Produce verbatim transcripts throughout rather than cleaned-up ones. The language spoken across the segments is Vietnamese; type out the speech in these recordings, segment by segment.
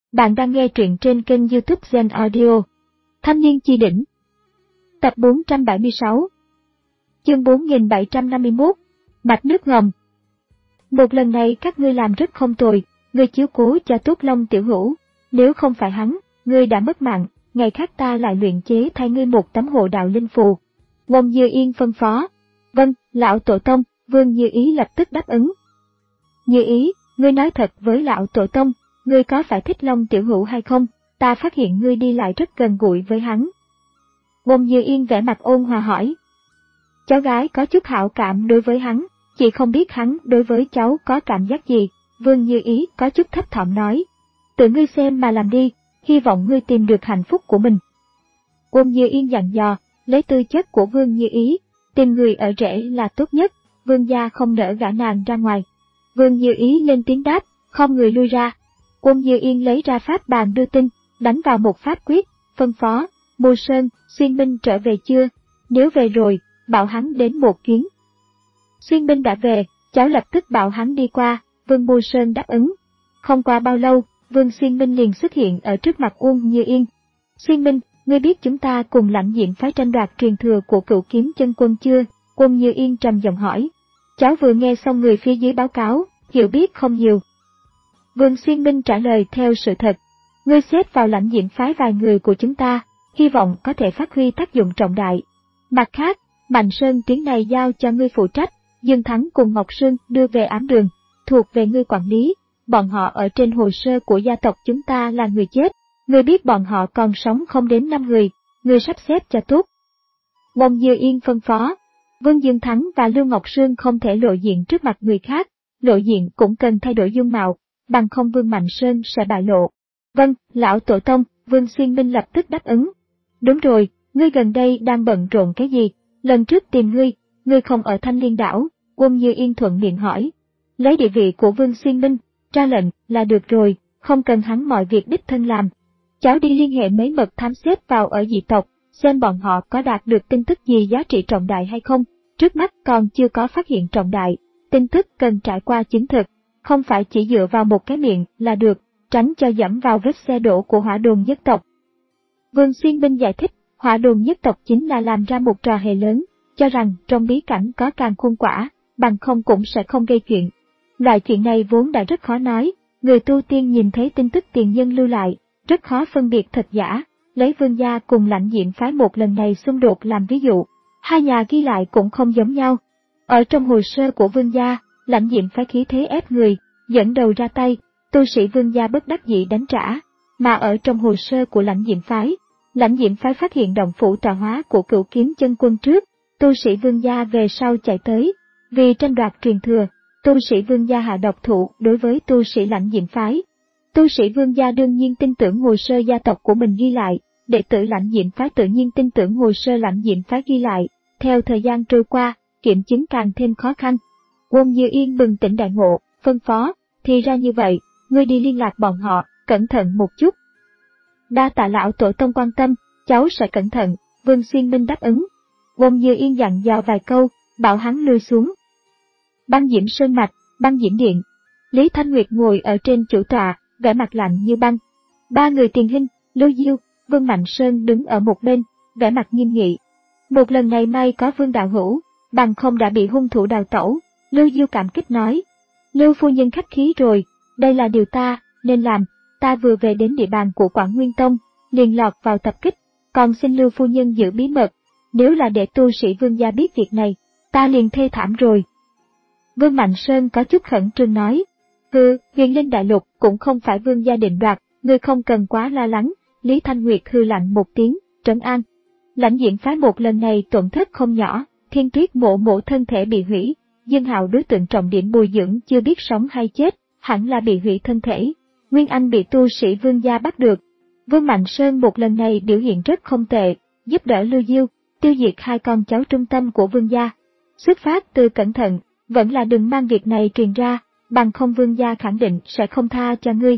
Bạn đang nghe truyện trên kênh YouTube Zen Audio. Thanh niên chi đỉnh. Tập bốn trăm bảy mươi sáu. Chương bốn nghìn bảy trăm năm mươi mốt. Mạch nước ngầm. Một lần này các ngươi làm rất không tồi, ngươi chiếu cố cho tốt Long tiểu hữu. Nếu không phải hắn, ngươi đã mất mạng, ngày khác ta lại luyện chế thay ngươi một tấm hộ đạo linh phù. Ngôn Như Yên phân phó. Vâng, lão tổ tông. Vương Như Ý lập tức đáp ứng. Như Ý, ngươi nói thật với lão tổ tông, ngươi có phải thích Long tiểu hữu hay không? Ta phát hiện ngươi đi lại rất gần gũi với hắn. Ngôn Như Yên vẻ mặt ôn hòa hỏi. Cháu gái có chút hảo cảm đối với hắn, chỉ không biết hắn đối với cháu có cảm giác gì. Vương Như Ý có chút thấp thỏm nói. Tự ngươi xem mà làm đi, hy vọng ngươi tìm được hạnh phúc của mình. Ngôn Như Yên dặn dò, lấy tư chất của Vương Như Ý, tìm người ở rễ là tốt nhất, Vương gia không nỡ gả nàng ra ngoài. Vương Như Ý lên tiếng đáp, không người lui ra. Ngôn Như Yên lấy ra pháp bàn đưa tin, đánh vào một pháp quyết, phân phó, Mưu Sơn, Xuyên Minh trở về chưa? Nếu về rồi, bảo hắn đến một chuyến. Xuyên Minh đã về, cháu lập tức bảo hắn đi qua, Vương Mưu Sơn đáp ứng. Không qua bao lâu, Vương Xuyên Minh liền xuất hiện ở trước mặt Ngôn Như Yên. Xuyên Minh, ngươi biết chúng ta cùng Lãnh Diệm phái tranh đoạt truyền thừa của Cửu Kiếm Chân Quân chưa? Ngôn Như Yên trầm giọng hỏi. Cháu vừa nghe xong người phía dưới báo cáo, hiểu biết không nhiều. Vương Xuyên Minh trả lời theo sự thật. Ngươi xếp vào Lãnh Diệm phái vài người của chúng ta, hy vọng có thể phát huy tác dụng trọng đại. Mặt khác, Mạnh Sơn tuyến này giao cho ngươi phụ trách, Dương Thắng cùng Ngọc Sương đưa về ám đường, thuộc về ngươi quản lý. Bọn họ ở trên hồ sơ của gia tộc chúng ta là người chết, ngươi biết bọn họ còn sống không đến năm người, ngươi sắp xếp cho tốt. Ngôn Như Yên phân phó. Vương Dương Thắng và Lưu Ngọc Sương không thể lộ diện trước mặt người khác, lộ diện cũng cần thay đổi dung mạo, bằng không Vương Mạnh Sơn sẽ bại lộ. Vâng, lão tổ tông, Vương Xuyên Minh lập tức đáp ứng. Đúng rồi, ngươi gần đây đang bận rộn cái gì? Lần trước tìm ngươi, ngươi không ở Thanh Liên đảo, Ngôn Như Yên thuận miệng hỏi. Lấy địa vị của Vương Xuyên Minh, ra lệnh là được rồi, không cần hắn mọi việc đích thân làm. Cháu đi liên hệ mấy mật thám xếp vào ở dị tộc, xem bọn họ có đạt được tin tức gì giá trị trọng đại hay không. Trước mắt còn chưa có phát hiện trọng đại, tin tức cần trải qua chứng thực, không phải chỉ dựa vào một cái miệng là được, tránh cho dẫm vào vết xe đổ của Hỏa Đồn nhất tộc. Vương Xuyên Minh giải thích, Hỏa Đồn nhất tộc chính là làm ra một trò hề lớn, cho rằng trong bí cảnh có càn khôn quả, bằng không cũng sẽ không gây chuyện. Loại chuyện này vốn đã rất khó nói, người tu tiên nhìn thấy tin tức tiền nhân lưu lại, rất khó phân biệt thật giả, lấy Vương gia cùng Lãnh Diệm phái một lần này xung đột làm ví dụ. Hai nhà ghi lại cũng không giống nhau. Ở trong hồ sơ của Vương gia, Lãnh Diệm phái khí thế ép người, dẫn đầu ra tay, tu sĩ Vương gia bất đắc dĩ đánh trả. Mà ở trong hồ sơ của Lãnh Diệm phái, Lãnh Diệm phái phát hiện động phủ tọa hóa của Cửu Kiếm Chân Quân trước, tu sĩ Vương gia về sau chạy tới. Vì tranh đoạt truyền thừa, tu sĩ Vương gia hạ độc thủ đối với tu sĩ Lãnh Diệm phái. Tu sĩ Vương gia đương nhiên tin tưởng hồ sơ gia tộc của mình ghi lại. Đệ tử Lãnh Diệm phái tự nhiên tin tưởng hồ sơ Lãnh Diệm phái ghi lại, theo thời gian trôi qua, kiểm chứng càng thêm khó khăn. Ngôn Như Yên bừng tỉnh đại ngộ, phân phó, thì ra như vậy, ngươi đi liên lạc bọn họ, cẩn thận một chút. Đa tạ lão tổ tông quan tâm, cháu sẽ cẩn thận, Vương Xuyên Minh đáp ứng. Ngôn Như Yên dặn dò vài câu, bảo hắn lui xuống. Băng Diễm Sơn Mạch, Băng Diễm Điện. Lý Thanh Nguyệt ngồi ở trên chủ tọa, vẻ mặt lạnh như băng. Ba người Tiền Hinh, Lưu Diêu, Vương Mạnh Sơn đứng ở một bên, vẻ mặt nghiêm nghị. Một lần này may có Vương đạo hữu, bằng không đã bị hung thủ đào tẩu, Lưu Diêu cảm kích nói. Lưu phu nhân khách khí rồi, đây là điều ta nên làm, ta vừa về đến địa bàn của Quảng Nguyên Tông, liền lọt vào tập kích, còn xin Lưu phu nhân giữ bí mật, nếu là để tu sĩ Vương gia biết việc này, ta liền thê thảm rồi. Vương Mạnh Sơn có chút khẩn trương nói. Hừ, Huyền Linh Đại Lục cũng không phải Vương gia định đoạt, ngươi không cần quá lo lắng. Lý Thanh Nguyệt hư lạnh một tiếng, trấn an. Lãnh Diệm phái một lần này tổn thất không nhỏ, Thiên Tuyết mộ mộ thân thể bị hủy, Dương Hạo đối tượng trọng điểm bồi dưỡng chưa biết sống hay chết, hẳn là bị hủy thân thể. Nguyên Anh bị tu sĩ Vương gia bắt được. Vương Mạnh Sơn một lần này biểu hiện rất không tệ, giúp đỡ Lưu Diêu, tiêu diệt hai con cháu trung tâm của Vương gia. Xuất phát từ cẩn thận, vẫn là đừng mang việc này truyền ra, bằng không Vương gia khẳng định sẽ không tha cho ngươi.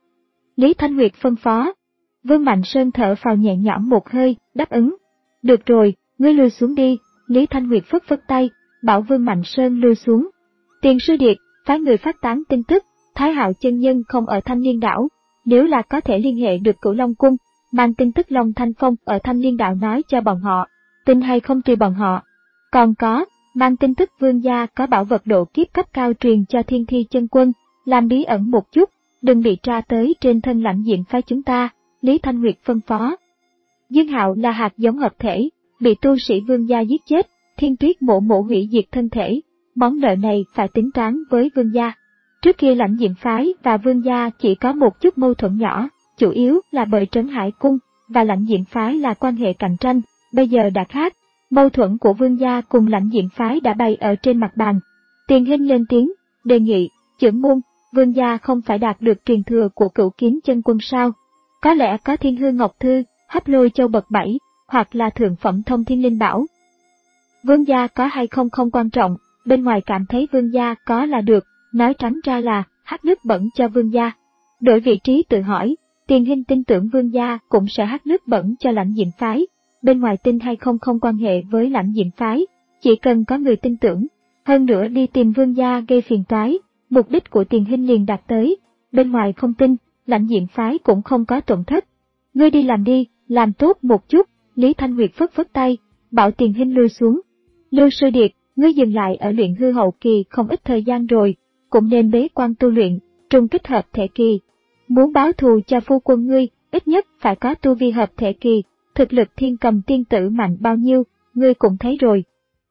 Lý Thanh Nguyệt phân phó. Vương Mạnh Sơn thở phào nhẹ nhõm một hơi, đáp ứng. Được rồi, ngươi lui xuống đi, Lý Thanh Nguyệt phất phất tay, bảo Vương Mạnh Sơn lui xuống. Tiền sư điệt, phái người phát tán tin tức, Thái Hạo chân nhân không ở Thanh Liên đảo, nếu là có thể liên hệ được Cửu Long Cung, mang tin tức Long Thanh Phong ở Thanh Liên Đạo nói cho bọn họ, tin hay không tùy bọn họ. Còn có, mang tin tức Vương gia có bảo vật độ kiếp cấp cao truyền cho Thiên Thi Chân Quân, làm bí ẩn một chút, đừng bị tra tới trên thân lãnh diện phái chúng ta, Lý Thanh Nguyệt phân phó. Dương Hạo là hạt giống hợp thể, bị tu sĩ Vương gia giết chết, Thiên Tuyết mộ mộ hủy diệt thân thể, món nợ này phải tính toán với Vương gia. Trước kia lãnh diện phái và Vương gia chỉ có một chút mâu thuẫn nhỏ, chủ yếu là bởi Trấn Hải Cung và lãnh diện phái là quan hệ cạnh tranh, bây giờ đã khác, mâu thuẫn của Vương gia cùng lãnh diện phái đã bày ở trên mặt bàn. Tiền Hinh lên tiếng, đề nghị, trưởng môn, Vương gia không phải đạt được truyền thừa của Cửu Kiếm Chân Quân sao? Có lẽ có Thiên Hư Ngọc Thư, Hấp Lôi Châu bậc bảy, hoặc là thượng phẩm Thông Thiên Linh Bảo. Vương gia có hay không không quan trọng, bên ngoài cảm thấy Vương gia có là được, nói trắng ra là hắt nước bẩn cho Vương gia. Đổi vị trí tự hỏi, Tiền Hinh tin tưởng Vương gia cũng sẽ hắt nước bẩn cho lãnh diện phái, bên ngoài tin hay không không quan hệ với lãnh diện phái, chỉ cần có người tin tưởng, hơn nữa đi tìm Vương gia gây phiền toái, mục đích của Tiền Hinh liền đạt tới, bên ngoài không tin, lãnh diện phái cũng không có tổn thất. Ngươi đi làm đi, làm tốt một chút, Lý Thanh Nguyệt phất phất tay, bảo Tiền Hinh lui xuống. Lưu Sư Điệt, ngươi dừng lại ở luyện hư hậu kỳ không ít thời gian rồi, cũng nên bế quan tu luyện, trùng kích hợp thể kỳ. Muốn báo thù cho phu quân ngươi, ít nhất phải có tu vi hợp thể kỳ, thực lực Thiên Cầm tiên tử mạnh bao nhiêu, ngươi cũng thấy rồi.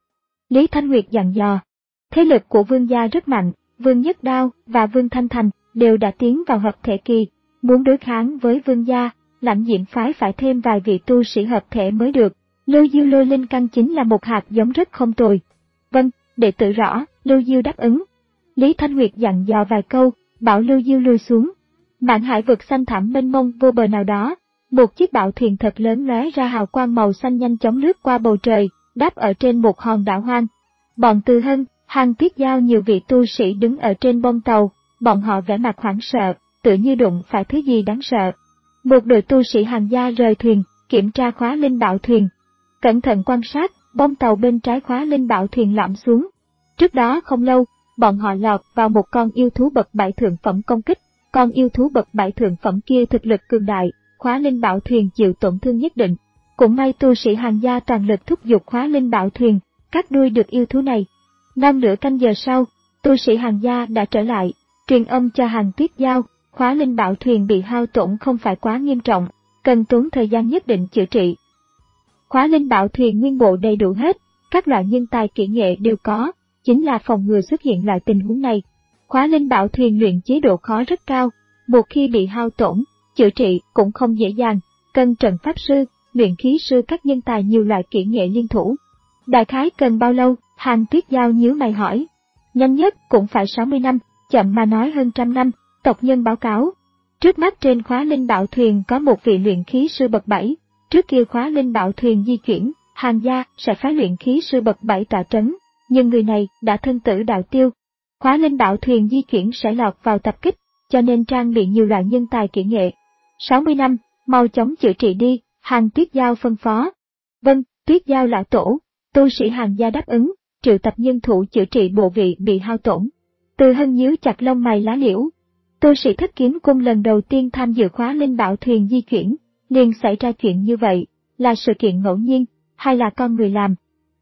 Lý Thanh Nguyệt dặn dò, thế lực của Vương gia rất mạnh, Vương Nhất Đao và Vương Thanh Thành đều đã tiến vào hợp thể kỳ, muốn đối kháng với Vương gia, lãnh diện phái phải thêm vài vị tu sĩ hợp thể mới được. Lưu Diêu lôi linh căn chính là một hạt giống rất không tồi. Vâng, đệ tử rõ, Lưu Diêu đáp ứng. Lý Thanh Nguyệt dặn dò vài câu, bảo Lưu Diêu lui xuống. Mạn hải vực xanh thẳm mênh mông vô bờ nào đó, một chiếc bạo thuyền thật lớn lóe ra hào quang màu xanh nhanh chóng lướt qua bầu trời, đáp ở trên một hòn đảo hoang. Bọn Từ Hân, Hàng Tuyết Giao nhiều vị tu sĩ đứng ở trên bông tàu, bọn họ vẻ mặt hoảng sợ, tự như đụng phải thứ gì đáng sợ. Một đội tu sĩ Hàng gia rời thuyền, kiểm tra khóa linh bảo thuyền. Cẩn thận quan sát, bông tàu bên trái khóa linh bảo thuyền lõm xuống. Trước đó không lâu, bọn họ lọt vào một con yêu thú bậc bảy thượng phẩm công kích. Con yêu thú bậc bảy thượng phẩm kia thực lực cường đại, khóa linh bảo thuyền chịu tổn thương nhất định. Cũng may tu sĩ Hàng gia toàn lực thúc giục khóa linh bảo thuyền, cắt đuôi được yêu thú này. Năm nửa canh giờ sau, tu sĩ Hàng gia đã trở lại, truyền âm cho Hàng Tuyết Giao, khóa linh bảo thuyền bị hao tổn không phải quá nghiêm trọng, cần tốn thời gian nhất định chữa trị. Khóa linh bảo thuyền nguyên bộ đầy đủ hết, các loại nhân tài kỹ nghệ đều có, chính là phòng ngừa xuất hiện loại tình huống này. Khóa linh bảo thuyền luyện chế độ khó rất cao, một khi bị hao tổn, chữa trị cũng không dễ dàng, cần trận pháp sư, luyện khí sư các nhân tài nhiều loại kỹ nghệ liên thủ. Đại khái cần bao lâu? Hàng Tuyết Giao nhíu mày hỏi. Nhanh nhất cũng phải sáu mươi năm, chậm mà nói hơn trăm năm, tộc nhân báo cáo. Trước mắt trên khóa linh bảo thuyền có một vị luyện khí sư bậc bảy, trước kia khóa linh bảo thuyền di chuyển, Hàng gia sẽ phái luyện khí sư bậc bảy tọa trấn, nhưng người này đã thân tử đạo tiêu. Khóa linh bảo thuyền di chuyển sẽ lọt vào tập kích, cho nên trang bị nhiều loại nhân tài kỹ nghệ. sáu mươi năm, mau chóng chữa trị đi, Hàng Tuyết Giao phân phó. Vâng, Tuyết Giao lão tổ, tu sĩ Hàng gia đáp ứng, triệu tập nhân thủ chữa trị bộ vị bị hao tổn. Từ Hân nhíu chặt lông mày lá liễu. Tu sĩ Thất Kiếm Cung lần đầu tiên tham dự khóa linh bảo thuyền di chuyển, liền xảy ra chuyện như vậy, là sự kiện ngẫu nhiên, hay là con người làm?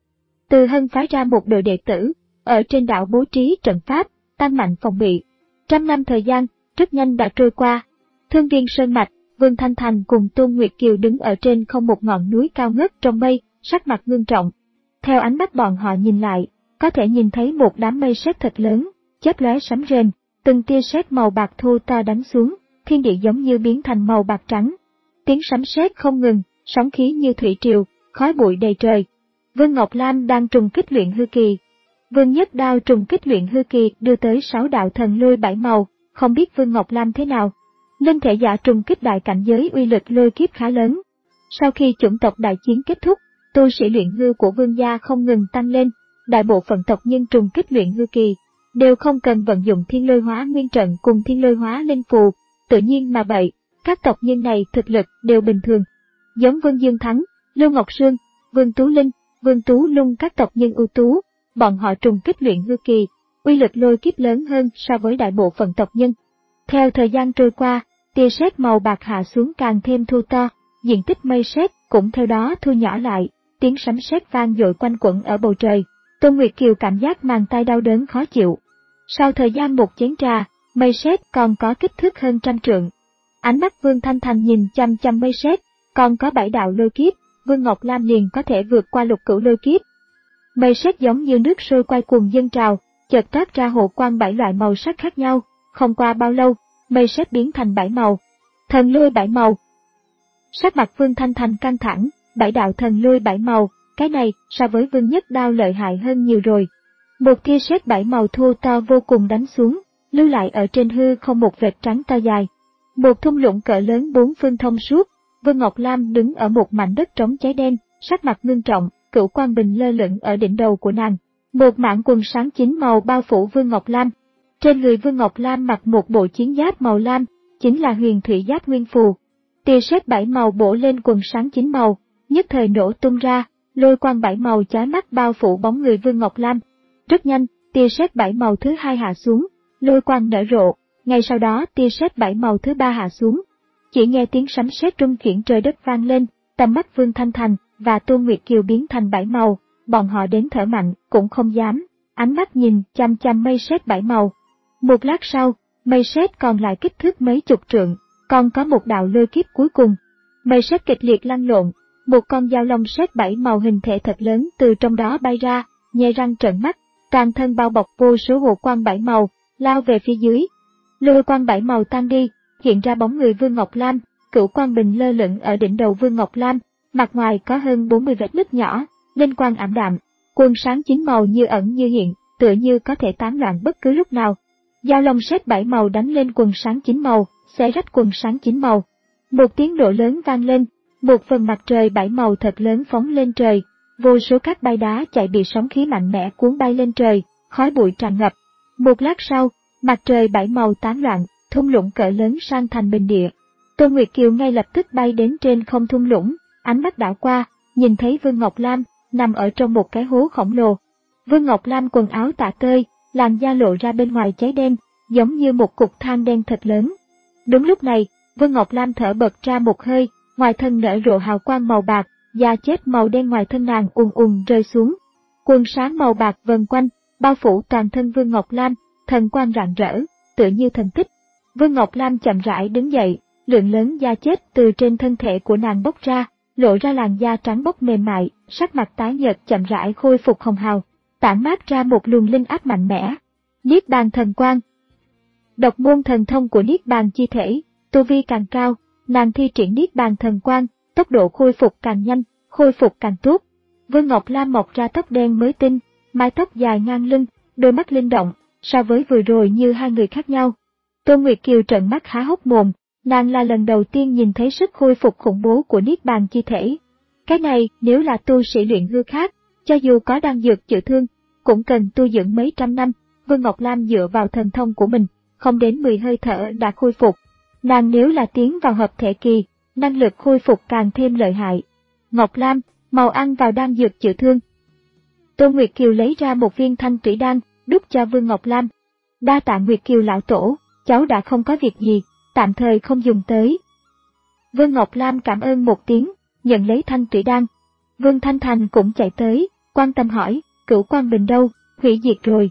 Từ Hân phái ra một đội đệ tử, ở trên đảo bố trí trận pháp, tăng mạnh phòng bị. Trăm năm thời gian, rất nhanh đã trôi qua. Thương Viên Sơn Mạch, Vương Thanh Thành cùng Tôn Nguyệt Kiều đứng ở trên không một ngọn núi cao ngất trong mây, sắc mặt ngưng trọng. Theo ánh mắt bọn họ nhìn lại, có thể nhìn thấy một đám mây sét thật lớn, chớp lóe sấm rền, từng tia sét màu bạc thô to đánh xuống, thiên địa giống như biến thành màu bạc trắng. Tiếng sấm sét không ngừng, sóng khí như thủy triều, khói bụi đầy trời. Vương Ngọc Lam đang trùng kích luyện hư kỳ. Vương Nhất Đao trùng kích luyện hư kỳ đưa tới sáu đạo thần lôi bảy màu, không biết Vương Ngọc Lam thế nào. Linh thể giả trùng kích đại cảnh giới uy lực lôi kiếp khá lớn. Sau khi chủng tộc đại chiến kết thúc, tu sĩ luyện hư của Vương gia không ngừng tăng lên, đại bộ phận tộc nhân trùng kích luyện hư kỳ đều không cần vận dụng thiên lôi hóa nguyên trận cùng thiên lôi hóa linh phù, tự nhiên mà vậy, các tộc nhân này thực lực đều bình thường. Giống Vương Dương Thắng, Lưu Ngọc Sương, Vương Tú Linh, Vương Tú Lung các tộc nhân ưu tú, bọn họ trùng kích luyện hư kỳ, uy lực lôi kiếp lớn hơn so với đại bộ phận tộc nhân. Theo thời gian trôi qua, tia sét màu bạc hạ xuống càng thêm thu to, diện tích mây sét cũng theo đó thu nhỏ lại, tiếng sấm sét vang dội quanh quẩn ở bầu trời. Tôn Nguyệt Kiều cảm giác màng tay đau đớn khó chịu. Sau thời gian một chén trà, mây sét còn có kích thước hơn trăm trượng. Ánh mắt Vương Thanh Thành nhìn chăm chăm mây sét, còn có bảy đạo lôi kiếp, Vương Ngọc Lam liền có thể vượt qua lục cửu lôi kiếp. Mây sét giống như nước sôi quay cuồng dâng trào, chợt toát ra hộ quang bảy loại màu sắc khác nhau, không qua bao lâu, mây sét biến thành bảy màu. Thần lôi bảy màu. Sắc mặt Vương Thanh Thành căng thẳng, bảy đạo thần lôi bảy màu, cái này so với Vương Nhất Đao lợi hại hơn nhiều rồi. Một tia sét bảy màu thô to vô cùng đánh xuống, lưu lại ở trên hư không một vệt trắng to dài. Một thung lũng cỡ lớn bốn phương thông suốt, Vương Ngọc Lam đứng ở một mảnh đất trống cháy đen, sắc mặt ngưng trọng, cửu quang bình lơ lửng ở đỉnh đầu của nàng. Một mảng quần sáng chín màu bao phủ Vương Ngọc Lam. Trên người Vương Ngọc Lam mặc một bộ chiến giáp màu lam, chính là huyền thủy giáp nguyên phù. Tia sét bảy màu bổ lên quần sáng chín màu, nhất thời nổ tung ra, lôi quang bảy màu chói mắt bao phủ bóng người Vương Ngọc Lam. Rất nhanh, tia sét bảy màu thứ hai hạ xuống, lôi quang nở rộ, ngay sau đó tia sét bảy màu thứ ba hạ xuống. Chỉ nghe tiếng sấm sét rung chuyển trời đất vang lên, tầm mắt Vương Thanh Thành và Tôn Nguyệt Kiều biến thành bảy màu, bọn họ đến thở mạnh cũng không dám, ánh mắt nhìn chăm chăm mây sét bảy màu. Một lát sau, mây sét còn lại kích thước mấy chục trượng, còn có một đạo lôi kiếp cuối cùng. Mây sét kịch liệt lăn lộn, một con dao long sét bảy màu hình thể thật lớn từ trong đó bay ra, nhe răng trợn mắt, toàn thân bao bọc vô số hộ quang bảy màu, lao về phía dưới. Lôi quang bảy màu tan đi, hiện ra bóng người Vương Ngọc Lam, cửu quang bình lơ lửng ở đỉnh đầu Vương Ngọc Lam, mặt ngoài có hơn bốn mươi vết nứt nhỏ, linh quang ảm đạm, quần sáng chín màu như ẩn như hiện, tựa như có thể tán loạn bất cứ lúc nào. Dao long sét bảy màu đánh lên quần sáng chín màu, xé rách quần sáng chín màu. Một tiếng nổ lớn vang lên, một phần mặt trời bảy màu thật lớn phóng lên trời, vô số các bay đá chạy bị sóng khí mạnh mẽ cuốn bay lên trời, khói bụi tràn ngập. Một lát sau, mặt trời bảy màu tán loạn, thung lũng cỡ lớn sang thành bình địa. Tôn Nguyệt Kiều ngay lập tức bay đến trên không thung lũng, ánh mắt đảo qua, nhìn thấy Vương Ngọc Lam nằm ở trong một cái hố khổng lồ. Vương Ngọc Lam quần áo tả tơi, làn da lộ ra bên ngoài cháy đen, giống như một cục than đen thật lớn. Đúng lúc này, Vương Ngọc Lam thở bật ra một hơi, ngoài thân nở rộ hào quang màu bạc, da chết màu đen ngoài thân nàng ùn ùn rơi xuống. Quần sáng màu bạc vần quanh, bao phủ toàn thân Vương Ngọc Lam, thần quang rạng rỡ, tựa như thần tích. Vương Ngọc Lam chậm rãi đứng dậy, lượng lớn da chết từ trên thân thể của nàng bốc ra, lộ ra làn da trắng bóc mềm mại, sắc mặt tái nhợt chậm rãi khôi phục hồng hào, tản mát ra một luồng linh áp mạnh mẽ. Niết bàn thần quang. Độc môn thần thông của Niết bàn chi thể, tu vi càng cao, nàng thi triển Niết bàn thần quang, tốc độ khôi phục càng nhanh, khôi phục càng tốt. Vương Ngọc Lam mọc ra tóc đen mới tinh, mái tóc dài ngang lưng, đôi mắt linh động, so với vừa rồi như hai người khác nhau. Tôn Nguyệt Kiều trợn mắt há hốc mồm, nàng là lần đầu tiên nhìn thấy sức khôi phục khủng bố của Niết bàn chi thể. Cái này nếu là tu sĩ luyện hư khác, cho dù có đan dược chữa thương, cũng cần tu dưỡng mấy trăm năm. Vương Ngọc Lam dựa vào thần thông của mình, không đến mười hơi thở đã khôi phục. Nàng nếu là tiến vào hợp thể kỳ, năng lực khôi phục càng thêm lợi hại. Ngọc Lam, mau ăn vào đan dược chữa thương. Tôn Nguyệt Kiều lấy ra một viên thanh thủy đan, đút cho Vương Ngọc Lam. Đa tạ Nguyệt Kiều lão tổ, cháu đã không có việc gì, tạm thời không dùng tới. Vương Ngọc Lam cảm ơn một tiếng, nhận lấy thanh thủy đan. Vương Thanh Thành cũng chạy tới, quan tâm hỏi, cửu quang bình đâu, hủy diệt rồi.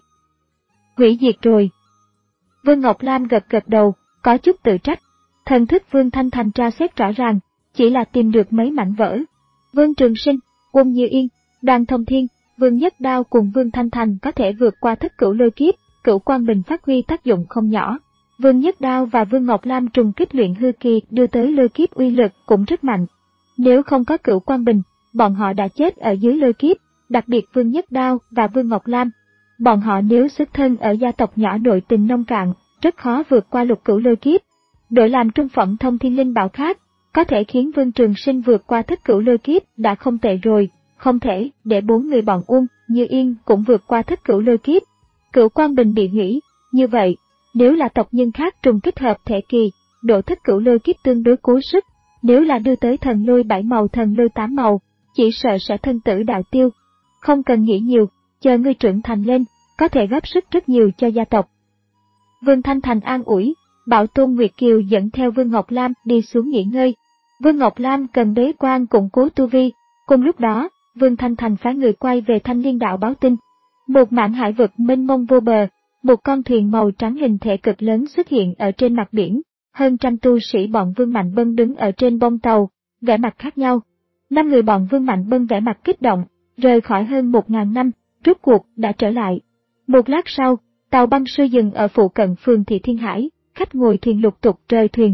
Hủy diệt rồi. Vương Ngọc Lam gật gật đầu, có chút tự trách. Thần thức Vương Thanh Thành tra xét rõ ràng, chỉ là tìm được mấy mảnh vỡ. Vương Trường Sinh, Quân Như Yên, Đoàn Thông Thiên, Vương Nhất Đao cùng Vương Thanh Thành có thể vượt qua thất cửu lôi kiếp, cửu quang bình phát huy tác dụng không nhỏ. Vương Nhất Đao và Vương Ngọc Lam trùng kích luyện hư kỳ đưa tới lôi kiếp uy lực cũng rất mạnh. Nếu không có cửu quang bình, bọn họ đã chết ở dưới lôi kiếp, đặc biệt Vương Nhất Đao và Vương Ngọc Lam. Bọn họ nếu xuất thân ở gia tộc nhỏ nội tình nông cạn, rất khó vượt qua lục cửu lôi kiếp. Đổi làm trung phẩm thông thiên linh bảo khác, có thể khiến Vương Trường Sinh vượt qua thất cửu lôi kiếp đã không tệ rồi, không thể để bốn người bọn Uông, Như Yên cũng vượt qua thất cửu lôi kiếp. Cửu quang bình bị hủy, như vậy, nếu là tộc nhân khác trùng kích hợp thể kỳ, độ thất cửu lôi kiếp tương đối cố sức, nếu là đưa tới thần lôi bảy màu thần lôi tám màu, chỉ sợ sẽ thân tử đạo tiêu. Không cần nghĩ nhiều, chờ ngươi trưởng thành lên, có thể góp sức rất nhiều cho gia tộc. Vương Thanh Thành an ủi, Bảo Tôn Nguyệt Kiều dẫn theo Vương Ngọc Lam đi xuống nghỉ ngơi. Vương Ngọc Lam cần bế quan củng cố tu vi. Cùng lúc đó, Vương Thanh Thành phái người quay về Thanh Liên Đạo báo tin. Một mảng hải vực mênh mông vô bờ, một con thuyền màu trắng hình thể cực lớn xuất hiện ở trên mặt biển. Hơn trăm tu sĩ bọn Vương Mạnh Bân đứng ở trên bông tàu, vẻ mặt khác nhau. Năm người bọn Vương Mạnh Bân vẻ mặt kích động, rời khỏi hơn một ngàn năm, rốt cuộc đã trở lại. Một lát sau, tàu băng sư dừng ở phụ cận phường Thị Thiên Hải, khách ngồi thuyền lục tục rời thuyền.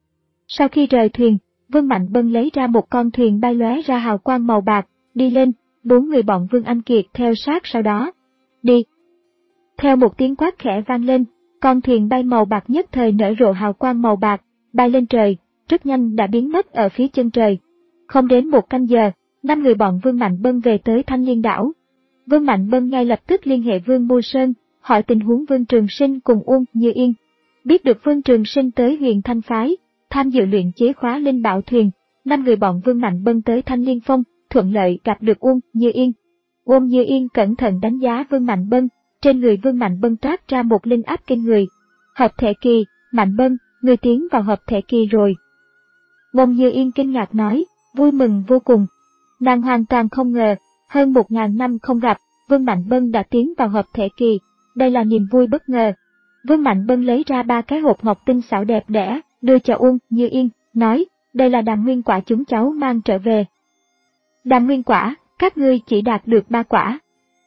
Sau khi rời thuyền, Vương Mạnh Bân lấy ra một con thuyền bay lóe ra hào quang màu bạc, đi lên, bốn người bọn Vương Anh Kiệt theo sát sau đó. Đi! Theo một tiếng quát khẽ vang lên, con thuyền bay màu bạc nhất thời nở rộ hào quang màu bạc, bay lên trời, rất nhanh đã biến mất ở phía chân trời. Không đến một canh giờ, năm người bọn Vương Mạnh Bân về tới Thanh Liên Đảo. Vương Mạnh Bân ngay lập tức liên hệ Vương Mưu Sơn, hỏi tình huống Vương Trường Sinh cùng Uông Như Yên. Biết được Vương Trường Sinh tới Huyền Thanh Phái, tham dự luyện chế khóa linh bảo thuyền, năm người bọn Vương Mạnh Bân tới Thanh Liên Phong, thuận lợi gặp được Uông Như Yên. Uông Như Yên cẩn thận đánh giá Vương Mạnh Bân, trên người Vương Mạnh Bân toát ra một linh áp kinh người. Hợp thể kỳ, Mạnh Bân, người tiến vào hợp thể kỳ rồi. Uông Như Yên kinh ngạc nói, vui mừng vô cùng. Nàng hoàn toàn không ngờ, hơn một ngàn năm không gặp, Vương Mạnh Bân đã tiến vào hợp thể kỳ, đây là niềm vui bất ngờ. Vương Mạnh Bân lấy ra ba cái hộp ngọc tinh xảo đẹp đẽ, đưa cho Uông Như Yên, nói, đây là đàm nguyên quả chúng cháu mang trở về. Đàm nguyên quả, các ngươi chỉ đạt được ba quả.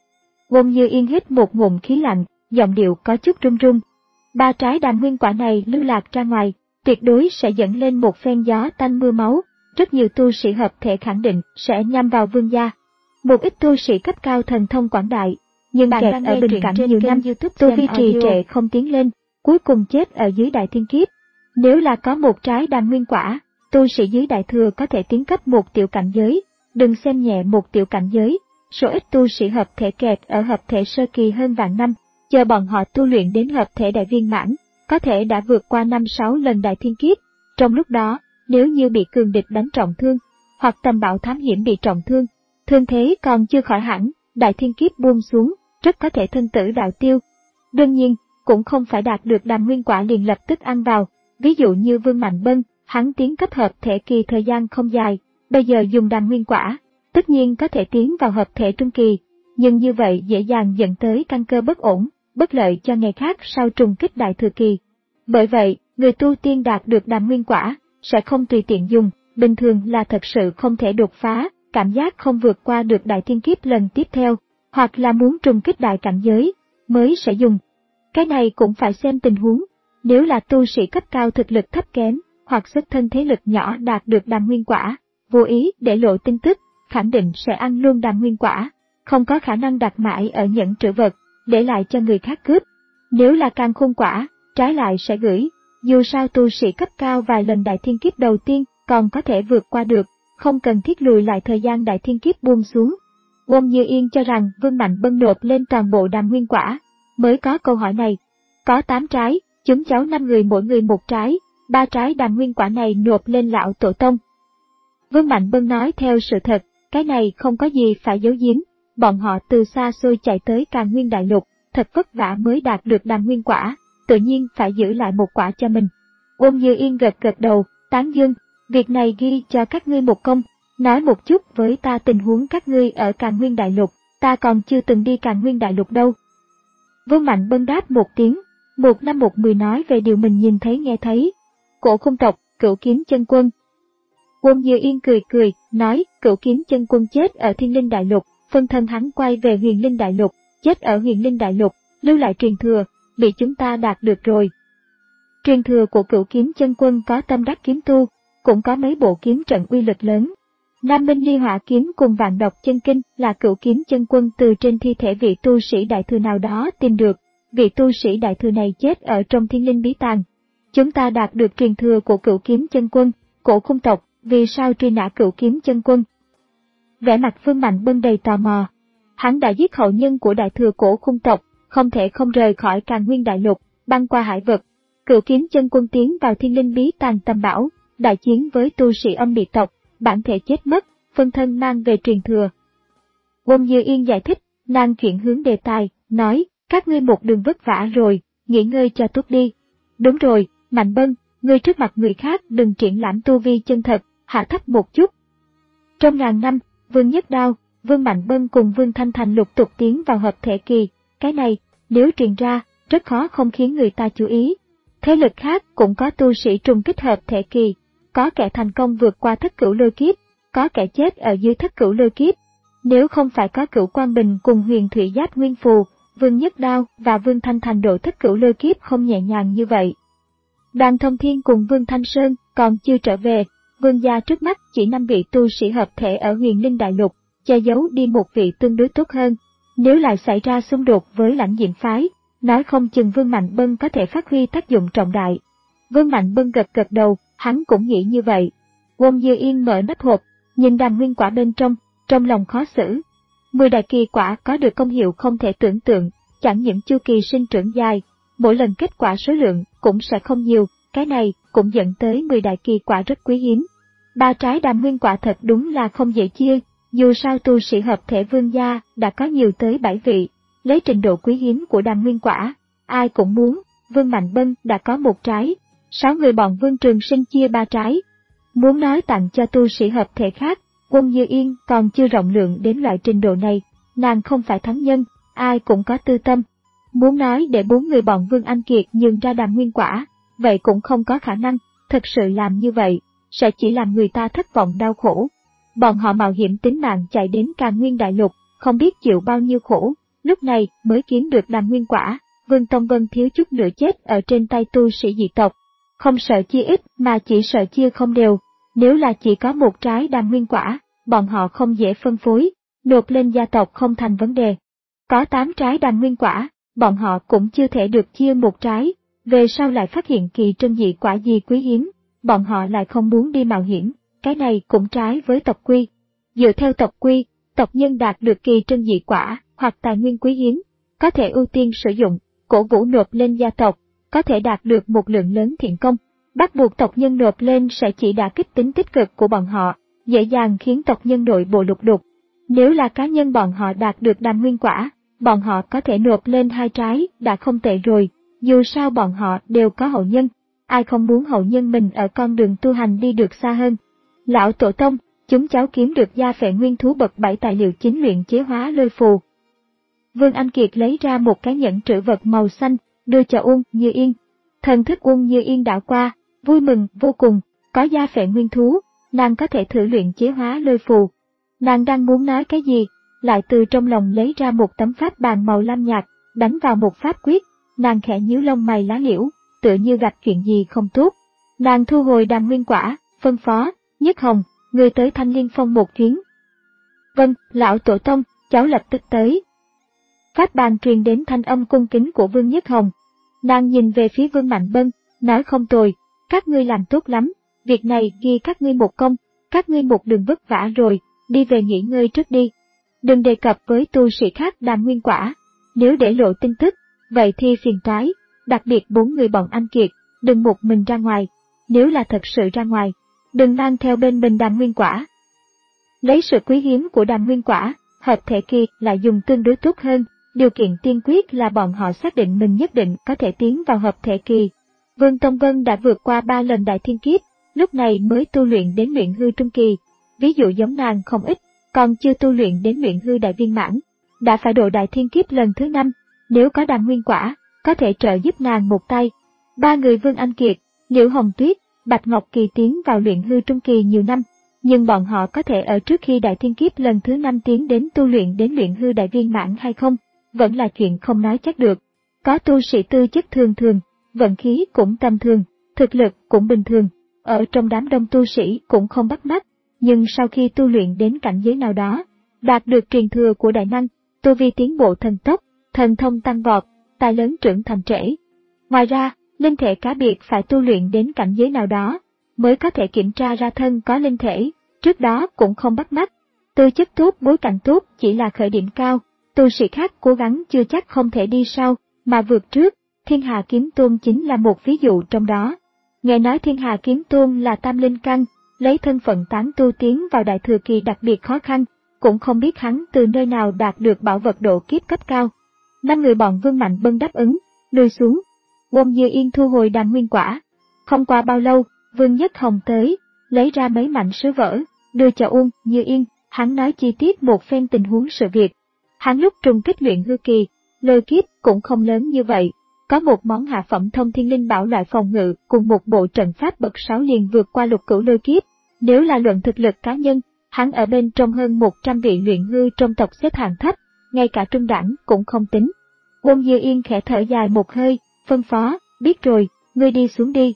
Uông Như Yên hít một ngụm khí lạnh, giọng điệu có chút run run. Ba trái đàm nguyên quả này lưu lạc ra ngoài, tuyệt đối sẽ dẫn lên một phen gió tanh mưa máu, rất nhiều tu sĩ hợp thể khẳng định sẽ nhắm vào Vương gia. Một ít tu sĩ cấp cao thần thông quảng đại, nhưng kẹt ở bình cảnh nhiều năm, tu vi trì trệ không tiến lên, cuối cùng chết ở dưới đại thiên kiếp. Nếu là có một trái đàm nguyên quả, tu sĩ dưới đại thừa có thể tiến cấp một tiểu cảnh giới, đừng xem nhẹ một tiểu cảnh giới. Số ít tu sĩ hợp thể kẹt ở hợp thể sơ kỳ hơn vạn năm, chờ bọn họ tu luyện đến hợp thể đại viên mãn, có thể đã vượt qua năm sáu lần đại thiên kiếp. Trong lúc đó, nếu như bị cường địch đánh trọng thương, hoặc tầm bảo thám hiểm bị trọng thương, thương thế còn chưa khỏi hẳn, đại thiên kiếp buông xuống, rất có thể thân tử đạo tiêu. Đương nhiên, cũng không phải đạt được đàm nguyên quả liền lập tức ăn vào, ví dụ như Vương Mạnh Bân, hắn tiến cấp hợp thể kỳ thời gian không dài, bây giờ dùng đàm nguyên quả, tất nhiên có thể tiến vào hợp thể trung kỳ, nhưng như vậy dễ dàng dẫn tới căn cơ bất ổn, bất lợi cho ngày khác sau trùng kích đại thừa kỳ. Bởi vậy, người tu tiên đạt được đàm nguyên quả, sẽ không tùy tiện dùng, bình thường là thật sự không thể đột phá, cảm giác không vượt qua được đại thiên kiếp lần tiếp theo, hoặc là muốn trùng kích đại cảnh giới, mới sẽ dùng. Cái này cũng phải xem tình huống, nếu là tu sĩ cấp cao thực lực thấp kém, hoặc xuất thân thế lực nhỏ đạt được đàm nguyên quả, vô ý để lộ tin tức, khẳng định sẽ ăn luôn đàm nguyên quả, không có khả năng đặt mãi ở nhẫn trữ vật, để lại cho người khác cướp. Nếu là càn khôn quả, trái lại sẽ gửi, dù sao tu sĩ cấp cao vài lần đại thiên kiếp đầu tiên còn có thể vượt qua được, không cần thiết lùi lại thời gian đại thiên kiếp buông xuống. Uông Như Yên cho rằng Vương Mạnh Bân nộp lên toàn bộ đàm nguyên quả, mới có câu hỏi này. Có tám trái, chúng cháu năm người mỗi người một trái, ba trái đàm nguyên quả này nộp lên lão tổ tông. Vương Mạnh Bân nói theo sự thật, cái này không có gì phải giấu giếm, bọn họ từ xa xôi chạy tới Càn Nguyên Đại Lục, thật vất vả mới đạt được đàm nguyên quả, tự nhiên phải giữ lại một quả cho mình. Uông Như Yên gật gật đầu, tán dương, việc này ghi cho các ngươi một công, nói một chút với ta tình huống các ngươi ở Càn Nguyên Đại Lục, ta còn chưa từng đi Càn Nguyên Đại Lục đâu. Vương Mạnh Bân đáp một tiếng, một năm một mười nói về điều mình nhìn thấy nghe thấy. Cổ Khung tộc, Cửu Kiếm Chân Quân. Uông Như Yên cười cười, nói, Cửu Kiếm Chân Quân chết ở Thiên Linh Đại Lục, phân thân hắn quay về Huyền Linh Đại Lục, chết ở Huyền Linh Đại Lục, lưu lại truyền thừa, bị chúng ta đạt được rồi. Truyền thừa của Cửu Kiếm Chân Quân có tâm đắc kiếm tu, cũng có mấy bộ kiếm trận uy lực lớn. Nam Minh Ly Hỏa Kiếm cùng Vạn Độc Chân Kinh là Cửu Kiếm Chân Quân từ trên thi thể vị tu sĩ đại thừa nào đó tìm được, vị tu sĩ đại thừa này chết ở trong Thiên Linh Bí Tàng. Chúng ta đạt được truyền thừa của Cửu Kiếm Chân Quân, Cổ Khung tộc, vì sao truy nã Cửu Kiếm Chân Quân? Vẻ mặt Vương Mạnh Bân đầy tò mò. Hắn đã giết hậu nhân của đại thừa Cổ Khung tộc, không thể không rời khỏi Càn Nguyên Đại Lục, băng qua hải vực. Cửu Kiếm Chân Quân tiến vào Thiên Linh Bí Tàng tầm bảo, đại chiến với tu sĩ âm biệt tộc, bản thể chết mất, phân thân mang về truyền thừa. Uông Như Yên giải thích, nàng chuyển hướng đề tài, nói, các ngươi một đường vất vả rồi, nghỉ ngơi cho tốt đi. Đúng rồi, Mạnh Bân, ngươi trước mặt người khác đừng triển lãm tu vi chân thật, hạ thấp một chút. Trong ngàn năm, Vương Nhất Đao, Vương Mạnh Bân cùng Vương Thanh Thành lục tục tiến vào hợp thể kỳ, cái này, nếu truyền ra, rất khó không khiến người ta chú ý. Thế lực khác cũng có tu sĩ trùng kích hợp thể kỳ, có kẻ thành công vượt qua thất cửu lôi kiếp, có kẻ chết ở dưới thất cửu lôi kiếp. Nếu không phải có Cửu Quang Bình cùng Huyền Thủy Giáp Nguyên Phù, Vương Nhất Đao và Vương Thanh Thành độ thất cửu lôi kiếp không nhẹ nhàng như vậy. Đoàn Thông Thiên cùng Vương Thanh Sơn còn chưa trở về, Vương gia trước mắt chỉ năm vị tu sĩ hợp thể ở Huyền Linh Đại Lục, che giấu đi một vị tương đối tốt hơn. Nếu lại xảy ra xung đột với Lãnh Diệm phái, nói không chừng Vương Mạnh Bân có thể phát huy tác dụng trọng đại. Vương Mạnh Bân gật gật đầu, hắn cũng nghĩ như vậy. Wong Dư Yên mở nắp hộp, nhìn đàm nguyên quả bên trong, trong lòng khó xử. Mười đại kỳ quả có được công hiệu không thể tưởng tượng, chẳng những chu kỳ sinh trưởng dài, mỗi lần kết quả số lượng cũng sẽ không nhiều, cái này cũng dẫn tới mười đại kỳ quả rất quý hiếm. Ba trái đàm nguyên quả thật đúng là không dễ chia, dù sao tu sĩ hợp thể Vương gia đã có nhiều tới bảy vị, lấy trình độ quý hiếm của đàm nguyên quả, ai cũng muốn. Vương Mạnh Bân đã có một trái, sáu người bọn Vương Trường Sinh chia ba trái. Muốn nói tặng cho tu sĩ hợp thể khác, Wong Dư Yên còn chưa rộng lượng đến loại trình độ này, nàng không phải thánh nhân, ai cũng có tư tâm. Muốn nói để bốn người bọn Vương Anh Kiệt nhường ra đàm nguyên quả, vậy cũng không có khả năng, thực sự làm như vậy, sẽ chỉ làm người ta thất vọng đau khổ. Bọn họ mạo hiểm tính mạng chạy đến Càn Nguyên Đại Lục, không biết chịu bao nhiêu khổ, lúc này mới kiếm được đàm nguyên quả. Vương Tông Vân thiếu chút nữa chết ở trên tay tu sĩ dị tộc. Không sợ chia ít mà chỉ sợ chia không đều. Nếu là chỉ có một trái đàm nguyên quả, bọn họ không dễ phân phối, nộp lên gia tộc không thành vấn đề. Có tám trái đàm nguyên quả, bọn họ cũng chưa thể được chia một trái, về sau lại phát hiện kỳ trân dị quả gì quý hiếm, bọn họ lại không muốn đi mạo hiểm, cái này cũng trái với tộc quy. Dựa theo tộc quy, tộc nhân đạt được kỳ trân dị quả hoặc tài nguyên quý hiếm, có thể ưu tiên sử dụng, cổ vũ nộp lên gia tộc, có thể đạt được một lượng lớn thiện công. Bắt buộc tộc nhân nộp lên sẽ chỉ đả kích tính tích cực của bọn họ, dễ dàng khiến tộc nhân nội bộ lục đục. Nếu là cá nhân bọn họ đạt được đàm nguyên quả, bọn họ có thể nộp lên hai trái đã không tệ rồi, dù sao bọn họ đều có hậu nhân, ai không muốn hậu nhân mình ở con đường tu hành đi được xa hơn. Lão Tổ Tông, chúng cháu kiếm được gia phệ nguyên thú bậc bảy tài liệu chính luyện chế hóa lôi phù. Vương Anh Kiệt lấy ra một cái nhẫn trữ vật màu xanh, đưa cho Uông Như Yên. Thần thức Uông Như Yên đảo qua, vui mừng vô cùng, có gia phệ nguyên thú, nàng có thể thử luyện chế hóa lôi phù. Nàng đang muốn nói cái gì, lại từ trong lòng lấy ra một tấm pháp bàn màu lam nhạt, đánh vào một pháp quyết, nàng khẽ nhíu lông mày lá liễu, tựa như gặp chuyện gì không tốt. Nàng thu hồi đàm nguyên quả, phân phó, Nhất Hồng, người tới Thanh Liên Phong một chuyến. Vâng, lão tổ tông, cháu lập tức tới. Pháp bàn truyền đến thanh âm cung kính của Vương Nhất Hồng. Nàng nhìn về phía Vương Mạnh Bân, nói không tồi, các ngươi làm tốt lắm, việc này ghi các ngươi một công, các ngươi một đường vất vả rồi, đi về nghỉ ngơi trước đi. Đừng đề cập với tu sĩ khác đàm nguyên quả, nếu để lộ tin tức, vậy thì phiền toái, đặc biệt bốn người bọn Anh Kiệt, đừng một mình ra ngoài, nếu là thật sự ra ngoài, đừng mang theo bên mình đàm nguyên quả. Lấy sự quý hiếm của đàm nguyên quả, hợp thể kỳ lại dùng tương đối tốt hơn, điều kiện tiên quyết là bọn họ xác định mình nhất định có thể tiến vào hợp thể kỳ. Vương Tông Vân đã vượt qua ba lần đại thiên kiếp, lúc này mới tu luyện đến luyện hư trung kỳ. Ví dụ giống nàng không ít, còn chưa tu luyện đến luyện hư đại viên mãn, đã phải độ đại thiên kiếp lần thứ năm, nếu có đàm nguyên quả, có thể trợ giúp nàng một tay. Ba người Vương Anh Kiệt, Liễu Hồng Tuyết, Bạch Ngọc Kỳ tiến vào luyện hư trung kỳ nhiều năm, nhưng bọn họ có thể ở trước khi đại thiên kiếp lần thứ năm tiến đến tu luyện đến luyện hư đại viên mãn hay không, vẫn là chuyện không nói chắc được. Có tu sĩ tư chất thường thường, vận khí cũng tầm thường, thực lực cũng bình thường, ở trong đám đông tu sĩ cũng không bắt mắt, nhưng sau khi tu luyện đến cảnh giới nào đó, đạt được truyền thừa của đại năng, tu vi tiến bộ thần tốc, thần thông tăng vọt, tài lớn trưởng thành trễ. Ngoài ra, linh thể cá biệt phải tu luyện đến cảnh giới nào đó, mới có thể kiểm tra ra thân có linh thể, trước đó cũng không bắt mắt. Tư chất tốt bối cảnh tốt chỉ là khởi điểm cao, tu sĩ khác cố gắng chưa chắc không thể đi sau, mà vượt trước. Thiên Hà Kiếm Tôn chính là một ví dụ trong đó. Nghe nói Thiên Hà Kiếm Tôn là tam linh căn, lấy thân phận tán tu tiến vào đại thừa kỳ đặc biệt khó khăn, cũng không biết hắn từ nơi nào đạt được bảo vật độ kiếp cấp cao. Năm người bọn Vương Mạnh Bân đáp ứng, lùi xuống. Wong Dư Yên thu hồi đàm nguyên quả, Không qua bao lâu, Vương Nhất Hồng tới, lấy ra mấy mảnh sứ vở, đưa cho Uông Như Yên, hắn nói chi tiết một phen tình huống sự việc. Hắn lúc trùng kích luyện hư kỳ, lôi kiếp cũng không lớn như vậy, có một món hạ phẩm thông thiên linh bảo loại phòng ngự cùng một bộ trận pháp bậc sáu liền vượt qua lục cửu lôi kiếp. Nếu là luận thực lực cá nhân, hắn ở bên trong hơn một trăm vị luyện hư trong tộc xếp hạng thấp, ngay cả trung đẳng cũng không tính. Uông Như Yên khẽ thở dài một hơi, phân phó, biết rồi, ngươi đi xuống đi.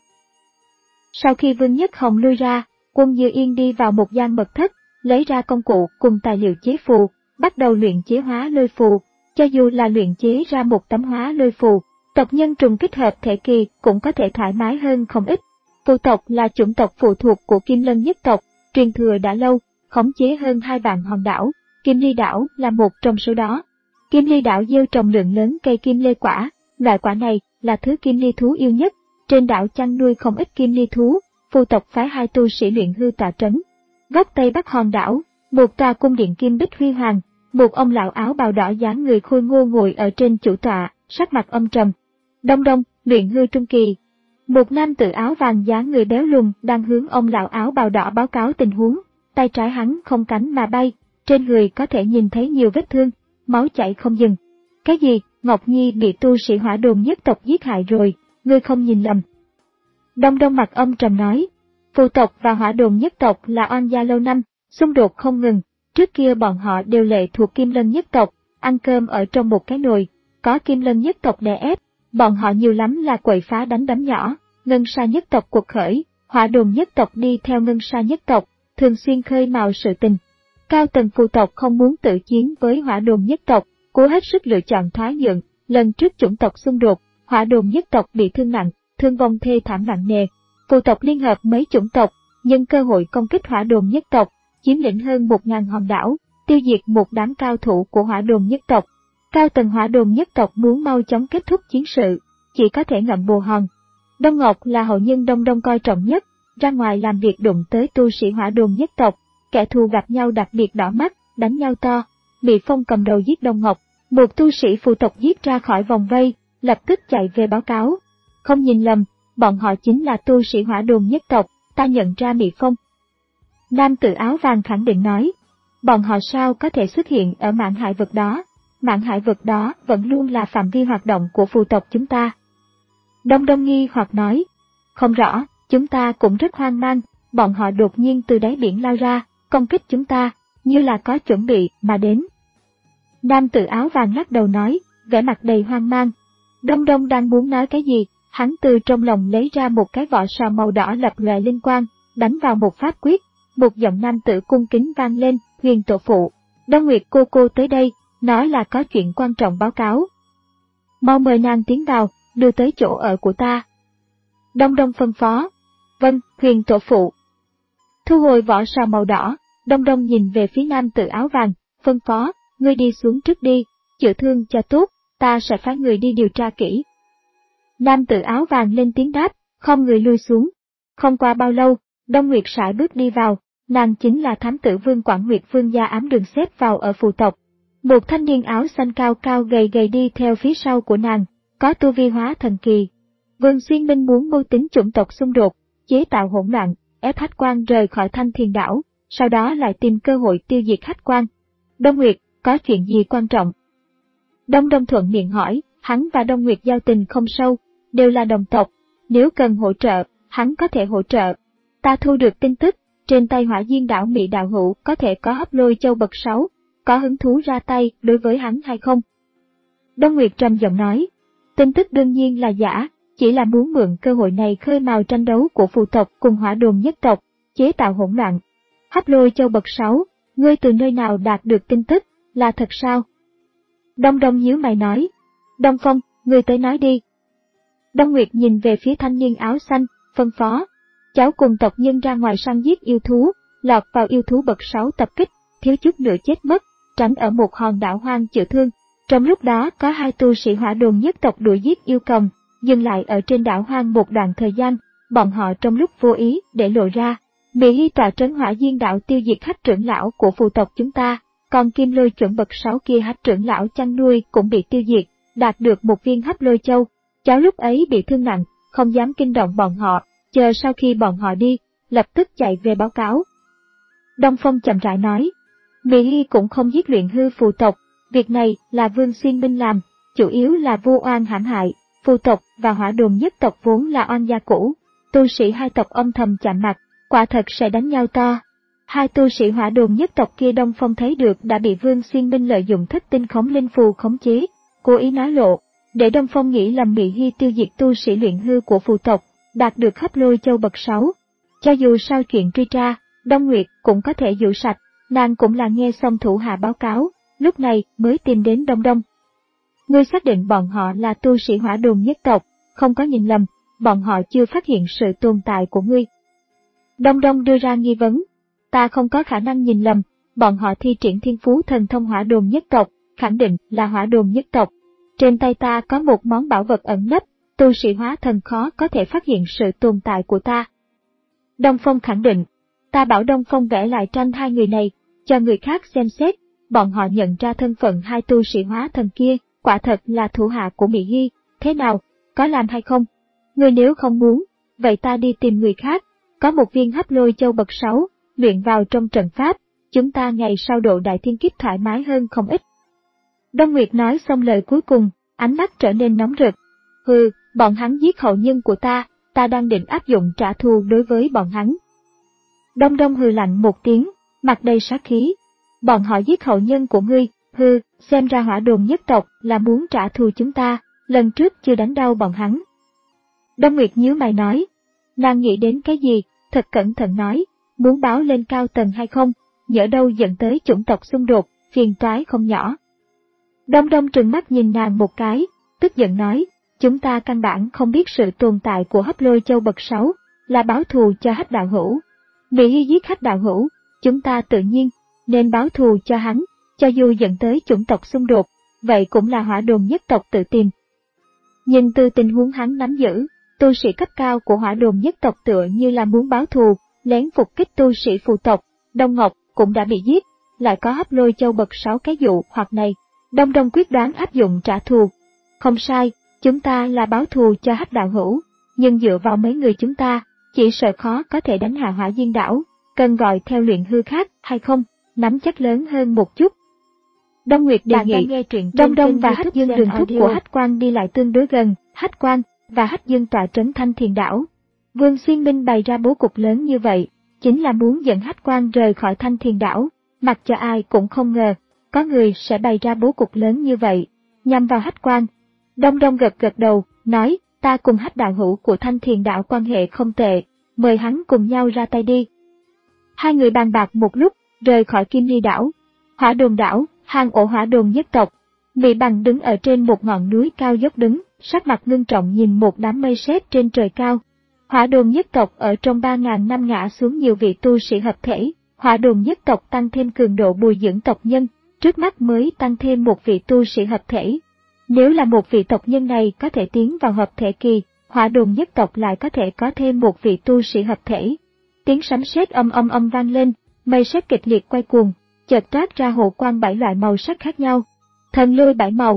Sau khi Vương Nhất Hồng lui ra, Uông Như Yên đi vào một gian mật thất, lấy ra công cụ cùng tài liệu chế phù, bắt đầu luyện chế hóa lôi phù. Cho dù là luyện chế ra một tấm hóa lôi phù, tộc nhân trùng kích hợp thể kỳ cũng có thể thoải mái hơn không ít. Phù tộc là chủng tộc phụ thuộc của Kim Lân nhất tộc, truyền thừa đã lâu, khống chế hơn hai vạn hòn đảo, Kim Ly đảo là một trong số đó. Kim Ly đảo gieo trồng lượng lớn cây kim lê quả, loại quả này là thứ kim ly thú yêu nhất. Trên đảo chăn nuôi không ít kim ly thú, phù tộc phái hai tu sĩ luyện hư tọa trấn. Góc tây bắc hòn đảo, một tòa cung điện kim bích huy hoàng, một ông lão áo bào đỏ dáng người khôi ngô ngồi ở trên chủ tọa, sắc mặt âm trầm. Đông đông, luyện hư trung kỳ. Một nam tử áo vàng dáng người béo lùn đang hướng ông lão áo bào đỏ báo cáo tình huống, tay trái hắn không cánh mà bay, trên người có thể nhìn thấy nhiều vết thương, máu chảy không dừng. Cái gì, Ngọc Nhi bị tu sĩ hỏa đồn nhất tộc giết hại rồi, ngươi không nhìn lầm. Đông đông mặt âm trầm nói, phù tộc và hỏa đồn nhất tộc là oan gia lâu năm, xung đột không ngừng, trước kia bọn họ đều lệ thuộc Kim Lân nhất tộc, ăn cơm ở trong một cái nồi, có Kim Lân nhất tộc đè ép, bọn họ nhiều lắm là quậy phá đánh đấm nhỏ, Ngân Sa nhất tộc cuộc khởi, hỏa đồn nhất tộc đi theo Ngân Sa nhất tộc, thường xuyên khơi mào sự tình. Cao tầng phù tộc không muốn tự chiến với hỏa đồn nhất tộc, cố hết sức lựa chọn thoái nhượng, lần trước chủng tộc xung đột, hỏa đồn nhất tộc bị thương nặng, thương vong thê thảm nặng nề. Phù tộc liên hợp mấy chủng tộc, nhân cơ hội công kích hỏa đồn nhất tộc, chiếm lĩnh hơn một ngàn hòn đảo, tiêu diệt một đám cao thủ của hỏa đồn nhất tộc. Cao tầng hỏa đồn nhất tộc muốn mau chóng kết thúc chiến sự, chỉ có thể ngậm bồ hòn. Đông Ngọc là hậu nhân Đông Đông coi trọng nhất, ra ngoài làm việc đụng tới tu sĩ hỏa đồn nhất tộc, kẻ thù gặp nhau đặc biệt đỏ mắt, đánh nhau to. Bị Phong cầm đầu giết Đông Ngọc, một tu sĩ phù tộc giết ra khỏi vòng vây, lập tức chạy về báo cáo. Không nhìn lầm, bọn họ chính là tu sĩ hỏa đồn nhất tộc, ta nhận ra Mị Phong. Nam tử áo vàng khẳng định nói, bọn họ sao có thể xuất hiện ở mạn hải vực đó, mạn hải vực đó vẫn luôn là phạm vi hoạt động của phù tộc chúng ta. Đông Đông nghi hoặc nói, không rõ, chúng ta cũng rất hoang mang, bọn họ đột nhiên từ đáy biển lao ra, công kích chúng ta, như là có chuẩn bị mà đến. Nam tử áo vàng lắc đầu nói, vẻ mặt đầy hoang mang. Đông Đông đang muốn nói cái gì, hắn từ trong lòng lấy ra một cái vỏ sò màu đỏ lập lòe linh quang, đánh vào một pháp quyết, một giọng nam tử cung kính vang lên, Huyền tổ phụ, Đông Nguyệt cô cô tới đây, nói là có chuyện quan trọng báo cáo. Mau mời nàng tiến vào, đưa tới chỗ ở của ta. Đông Đông phân phó. Vâng, Huyền tổ phụ. Thu hồi vỏ sò màu đỏ, Đông Đông nhìn về phía nam tử áo vàng, phân phó, ngươi đi xuống trước đi, chữa thương cho tốt, ta sẽ phái người đi điều tra kỹ. Nam tử áo vàng lên tiếng đáp, không người lui xuống. Không qua bao lâu, Đông Nguyệt sải bước đi vào, nàng chính là thám tử Vương Quảng Nguyệt Vương gia ám đường xếp vào ở phù tộc. Một thanh niên áo xanh cao cao gầy gầy đi theo phía sau của nàng, có tu vi hóa thần kỳ. Vương Xuyên Minh muốn mưu tính chủng tộc xung đột, chế tạo hỗn loạn, ép Hách Quan rời khỏi Thanh Thiền đảo, sau đó lại tìm cơ hội tiêu diệt Hách Quan. Đông Nguyệt, có chuyện gì quan trọng? Đông Đông thuận miệng hỏi, hắn và Đông Nguyệt giao tình không sâu, đều là đồng tộc, nếu cần hỗ trợ, hắn có thể hỗ trợ. Ta thu được tin tức, trên tay Hỏa Diên đảo Mỹ đạo hữu có thể có hấp lôi châu bậc sáu, có hứng thú ra tay đối với hắn hay không? Đông Nguyệt trầm giọng nói, tin tức đương nhiên là giả, chỉ là muốn mượn cơ hội này khơi mào tranh đấu của phù tộc cùng hỏa đồn nhất tộc, chế tạo hỗn loạn. Hấp lôi châu bậc sáu, ngươi từ nơi nào đạt được tin tức, là thật sao? Đông Đông nhíu mày nói, Đông Phong, ngươi tới nói đi. Đông Nguyệt nhìn về phía thanh niên áo xanh, phân phó, cháu cùng tộc nhân ra ngoài săn giết yêu thú, lọt vào yêu thú bậc sáu tập kích, thiếu chút nữa chết mất, tránh ở một hòn đảo hoang chữa thương. Trong lúc đó có hai tu sĩ hỏa đồn nhất tộc đuổi giết yêu cầm, dừng lại ở trên đảo hoang một đoạn thời gian, bọn họ trong lúc vô ý để lộ ra. Mỹ Hy tọa trấn Hỏa Diên đảo tiêu diệt Hách trưởng lão của phù tộc chúng ta, còn Kim Lôi chuẩn bậc sáu kia Hách trưởng lão chăn nuôi cũng bị tiêu diệt, đạt được một viên hấp lôi châu. Cháu lúc ấy bị thương nặng, không dám kinh động bọn họ, chờ sau khi bọn họ đi, lập tức chạy về báo cáo. Đông Phong chậm rãi nói, Mị Hy cũng không giết luyện hư phù tộc, việc này là Vương Xuyên Minh làm, chủ yếu là vu oan hãm hại, phù tộc và hỏa đồn nhất tộc vốn là oan gia cũ, tu sĩ hai tộc âm thầm chạm mặt, quả thật sẽ đánh nhau to. Hai tu sĩ hỏa đồn nhất tộc kia Đông Phong thấy được đã bị Vương Xuyên Minh lợi dụng thất tinh khống linh phù khống chế, cố ý nói lộ, để Đông Phong nghĩ lầm Mị Hy tiêu diệt tu sĩ luyện hư của phù tộc, đạt được Hấp Lôi Châu bậc sáu. Cho dù sau chuyện truy tra, Đông Nguyệt cũng có thể dụ sạch, nàng cũng là nghe xong thủ hạ báo cáo, lúc này mới tìm đến Đông Đông. Ngươi xác định bọn họ là tu sĩ hỏa đồn nhất tộc, không có nhìn lầm, bọn họ chưa phát hiện sự tồn tại của ngươi. Đông Đông đưa ra nghi vấn, ta không có khả năng nhìn lầm, bọn họ thi triển thiên phú thần thông hỏa đồn nhất tộc, khẳng định là hỏa đồn nhất tộc. Trên tay ta có một món bảo vật ẩn nấp, tu sĩ hóa thần khó có thể phát hiện sự tồn tại của ta. Đông Phong khẳng định, ta bảo Đông Phong vẽ lại tranh hai người này, cho người khác xem xét, bọn họ nhận ra thân phận hai tu sĩ hóa thần kia, quả thật là thủ hạ của Mị Hy, thế nào, có làm hay không? Người nếu không muốn, vậy ta đi tìm người khác, có một viên Hấp Lôi Châu bậc sáu, luyện vào trong trận pháp, chúng ta ngày sau độ đại thiên kiếp thoải mái hơn không ít. Đông Nguyệt nói xong lời cuối cùng, ánh mắt trở nên nóng rực. Hừ, bọn hắn giết hậu nhân của ta, ta đang định áp dụng trả thù đối với bọn hắn. Đông Đông hừ lạnh một tiếng, mặt đầy sát khí. Bọn họ giết hậu nhân của ngươi, hừ, xem ra hỏa đồn nhất tộc là muốn trả thù chúng ta, lần trước chưa đánh đau bọn hắn. Đông Nguyệt nhíu mày nói, nàng nghĩ đến cái gì, thật cẩn thận nói, muốn báo lên cao tầng hay không, nhỡ đâu dẫn tới chủng tộc xung đột, phiền toái không nhỏ. Đông Đông trừng mắt nhìn nàng một cái, tức giận nói, chúng ta căn bản không biết sự tồn tại của Hấp Lôi Châu bậc sáu, là báo thù cho Hách đạo hữu. Mị Hy giết Hách đạo hữu, chúng ta tự nhiên nên báo thù cho hắn, cho dù dẫn tới chủng tộc xung đột, vậy cũng là hỏa đồn nhất tộc tự tìm. Nhìn từ tình huống hắn nắm giữ, tu sĩ cấp cao của hỏa đồn nhất tộc tựa như là muốn báo thù, lén phục kích tu sĩ phù tộc, Đông Ngọc cũng đã bị giết, lại có Hấp Lôi Châu bậc sáu cái dụ hoặc này. Đông Đông quyết đoán áp dụng trả thù. Không sai, chúng ta là báo thù cho Hách đạo hữu, nhưng dựa vào mấy người chúng ta, chỉ sợ khó có thể đánh hạ Hỏa Diên đảo, cần gọi theo luyện hư khác hay không, nắm chắc lớn hơn một chút. Đông Nguyệt đề nghị, Đông Đông và Hách Dương đường thúc của Hách Quan đi lại tương đối gần, Hách Quan và Hách Dương tọa trấn Thanh Thiền đảo. Vương Xuyên Minh bày ra bố cục lớn như vậy, chính là muốn dẫn Hách Quan rời khỏi Thanh Thiền đảo, mặc cho ai cũng không ngờ, có người sẽ bày ra bố cục lớn như vậy, nhằm vào Hách Quan. Đông Đông gật gật đầu, nói, ta cùng Hách đạo hữu của Thanh Thiền đảo quan hệ không tệ, mời hắn cùng nhau ra tay đi. Hai người bàn bạc một lúc, rời khỏi Kim Ly đảo. Hỏa đồn đảo, hang ổ hỏa đồn nhất tộc. Mị Bằng đứng ở trên một ngọn núi cao dốc đứng, sắc mặt ngưng trọng nhìn một đám mây sét trên trời cao. Hỏa đồn nhất tộc ở trong ba ngàn năm ngã xuống nhiều vị tu sĩ hợp thể, hỏa đồn nhất tộc tăng thêm cường độ bồi dưỡng tộc nhân, trước mắt mới tăng thêm một vị tu sĩ hợp thể. Nếu là một vị tộc nhân này có thể tiến vào hợp thể kỳ, hỏa đồn nhất tộc lại có thể có thêm một vị tu sĩ hợp thể. Tiếng sấm sét âm âm âm vang lên, mây sét kịch liệt quay cuồng, chợt toát ra hồ quang bảy loại màu sắc khác nhau. Thần lôi bảy màu.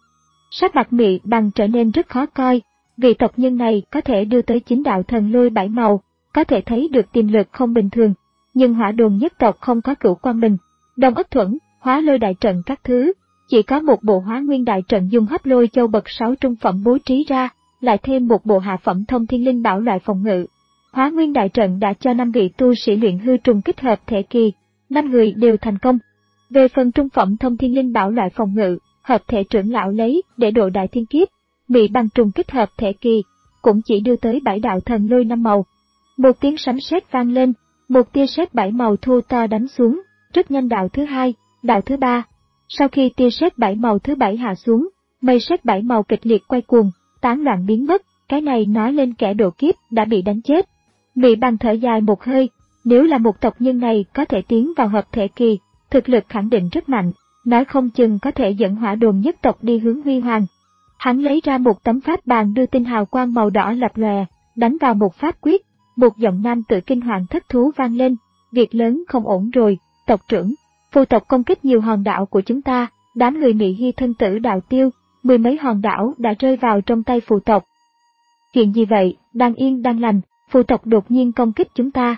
Sắc mặt Mị Bằng trở nên rất khó coi, vị tộc nhân này có thể đưa tới chính đạo thần lôi bảy màu, có thể thấy được tiềm lực không bình thường, nhưng hỏa đồn nhất tộc không có cửu quang bình, Đông Ất Thuẫn, hóa lôi đại trận các thứ, chỉ có một bộ hóa nguyên đại trận dùng Hấp Lôi Châu bậc sáu trung phẩm bố trí ra, lại thêm một bộ hạ phẩm thông thiên linh bảo loại phòng ngự. Hóa nguyên đại trận đã cho năm vị tu sĩ luyện hư trùng kích hợp thể kỳ, năm người đều thành công. Về phần trung phẩm thông thiên linh bảo loại phòng ngự, hợp thể trưởng lão lấy để độ đại thiên kiếp, Mị Bằng trùng kích hợp thể kỳ, cũng chỉ đưa tới bảy đạo thần lôi năm màu. Một tiếng sấm sét vang lên, một tia sét bảy màu thô to đánh xuống, rất nhanh đạo thứ hai, đạo thứ ba. Sau khi tia sét bảy màu thứ bảy hạ xuống, mây sét bảy màu kịch liệt quay cuồng, tán loạn biến mất, cái này nói lên kẻ độ kiếp đã bị đánh chết. Mị Bằng thở dài một hơi, nếu là một tộc nhân này có thể tiến vào hợp thể kỳ, thực lực khẳng định rất mạnh, nói không chừng có thể dẫn hỏa đồn nhất tộc đi hướng huy hoàng. Hắn lấy ra một tấm pháp bàn đưa tinh hào quang màu đỏ lập lòe, đánh vào một pháp quyết, một giọng nam tự kinh hoàng thất thú vang lên, việc lớn không ổn rồi, tộc trưởng, phù tộc công kích nhiều hòn đảo của chúng ta, đám người Mị Hy thân tử đạo tiêu, mười mấy hòn đảo đã rơi vào trong tay phù tộc. Chuyện gì vậy, đang yên đang lành, phù tộc đột nhiên công kích chúng ta.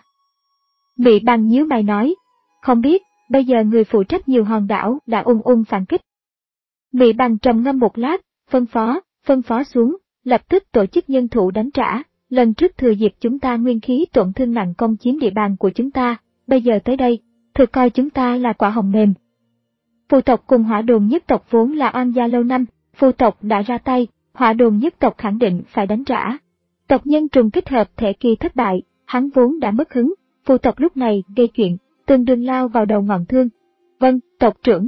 Mị Bằng nhíu mày nói, không biết, bây giờ người phụ trách nhiều hòn đảo đã ung ung phản kích. Mị Bằng trầm ngâm một lát, phân phó, phân phó xuống, lập tức tổ chức nhân thủ đánh trả, lần trước thừa dịp chúng ta nguyên khí tổn thương nặng công chiếm địa bàn của chúng ta, bây giờ tới đây, thực coi chúng ta là quả hồng mềm. Phù tộc cùng Hỏa Đồn nhất tộc vốn là oan gia lâu năm, phù tộc đã ra tay, Hỏa Đồn nhất tộc khẳng định phải đánh trả. Tộc nhân trùng kích hợp thể kỳ thất bại, hắn vốn đã mất hứng, phù tộc lúc này gây chuyện, tương đương lao vào đầu ngọn thương. Vâng, tộc trưởng.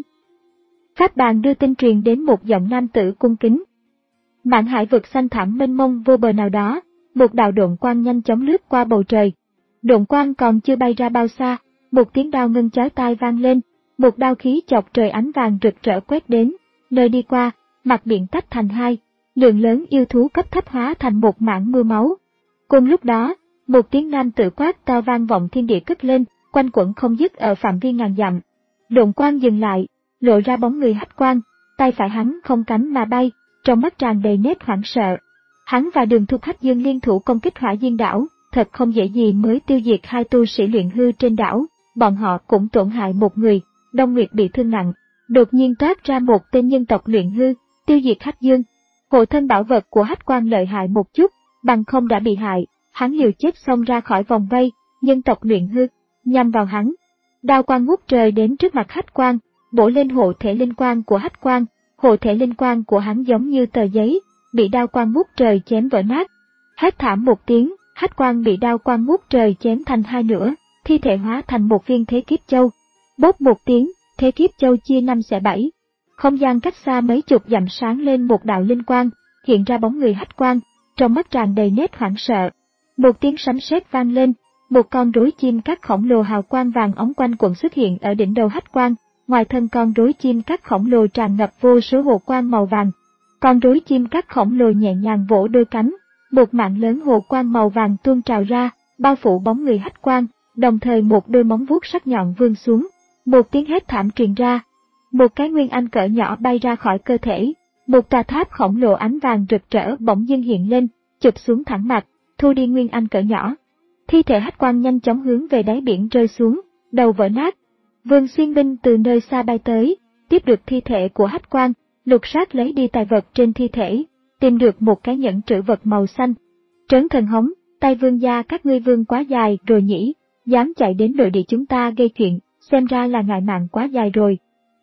Pháp Bàn đưa tin truyền đến một giọng nam tử cung kính. Mạn hải vực xanh thẳm mênh mông vô bờ nào đó, một đạo độn quang nhanh chóng lướt qua bầu trời. Độn quang còn chưa bay ra bao xa, một tiếng đao ngân chói tai vang lên, một đao khí chọc trời ánh vàng rực rỡ quét đến, nơi đi qua, mặt biển tách thành hai, lượng lớn yêu thú cấp thấp hóa thành một mảng mưa máu. Cùng lúc đó, một tiếng nam tử quát to vang vọng thiên địa cất lên, quanh quẩn không dứt ở phạm vi ngàn dặm. Độn quang dừng lại, lộ ra bóng người Hách Quang, tay phải hắn không cánh mà bay, trong mắt tràn đầy nét hoảng sợ. Hắn và Đường Thục Hách Dương liên thủ công kích Hỏa Diên đảo, thật không dễ gì mới tiêu diệt hai tu sĩ luyện hư trên đảo, bọn họ cũng tổn hại một người, Đông Nguyệt bị thương nặng. Đột nhiên toát ra một tên nhân tộc luyện hư, tiêu diệt Hách Dương. Hộ thân bảo vật của Hách Quang lợi hại một chút, bằng không đã bị hại, hắn liều chết xông ra khỏi vòng vây, nhân tộc luyện hư, nhằm vào hắn. Đao quang ngút trời đến trước mặt Hách Quang, bổ lên hộ thể linh quang của Hách Quang, hộ thể linh quang của hắn giống như tờ giấy, bị đao quang ngút trời chém vỡ nát. Hét thảm một tiếng, Hách Quang bị đao quang ngút trời chém thành hai nửa, thi thể hóa thành một viên thế kiếp châu. Bốp một tiếng, thế kiếp châu chia năm xẻ bảy. Không gian cách xa mấy chục dặm sáng lên một đạo linh quang, hiện ra bóng người Hách Quang, trong mắt tràn đầy nét hoảng sợ. Một tiếng sấm sét vang lên, một con rối chim cát khổng lồ hào quang vàng óng quanh quẩn xuất hiện ở đỉnh đầu Hách Quang, ngoài thân con rối chim cát khổng lồ tràn ngập vô số hồ quang màu vàng. Con rối chim cát khổng lồ nhẹ nhàng vỗ đôi cánh, một mạng lớn hồ quang màu vàng tuôn trào ra, bao phủ bóng người Hách Quang, đồng thời một đôi móng vuốt sắc nhọn vươn xuống. Một tiếng hét thảm truyền ra, một cái nguyên anh cỡ nhỏ bay ra khỏi cơ thể, một tòa tháp khổng lồ ánh vàng rực rỡ bỗng dưng hiện lên, chụp xuống thẳng mặt, thu đi nguyên anh cỡ nhỏ. Thi thể Hách Quang nhanh chóng hướng về đáy biển rơi xuống, đầu vỡ nát. Vương Xuyên binh từ nơi xa bay tới, tiếp được thi thể của Hách Quang, lục soát lấy đi tài vật trên thi thể, tìm được một cái nhẫn trữ vật màu xanh. Trấn Thần hống, tay vương gia các ngươi vương quá dài rồi nhỉ, dám chạy đến nội địa chúng ta gây chuyện, xem ra là ngại mạng quá dài rồi.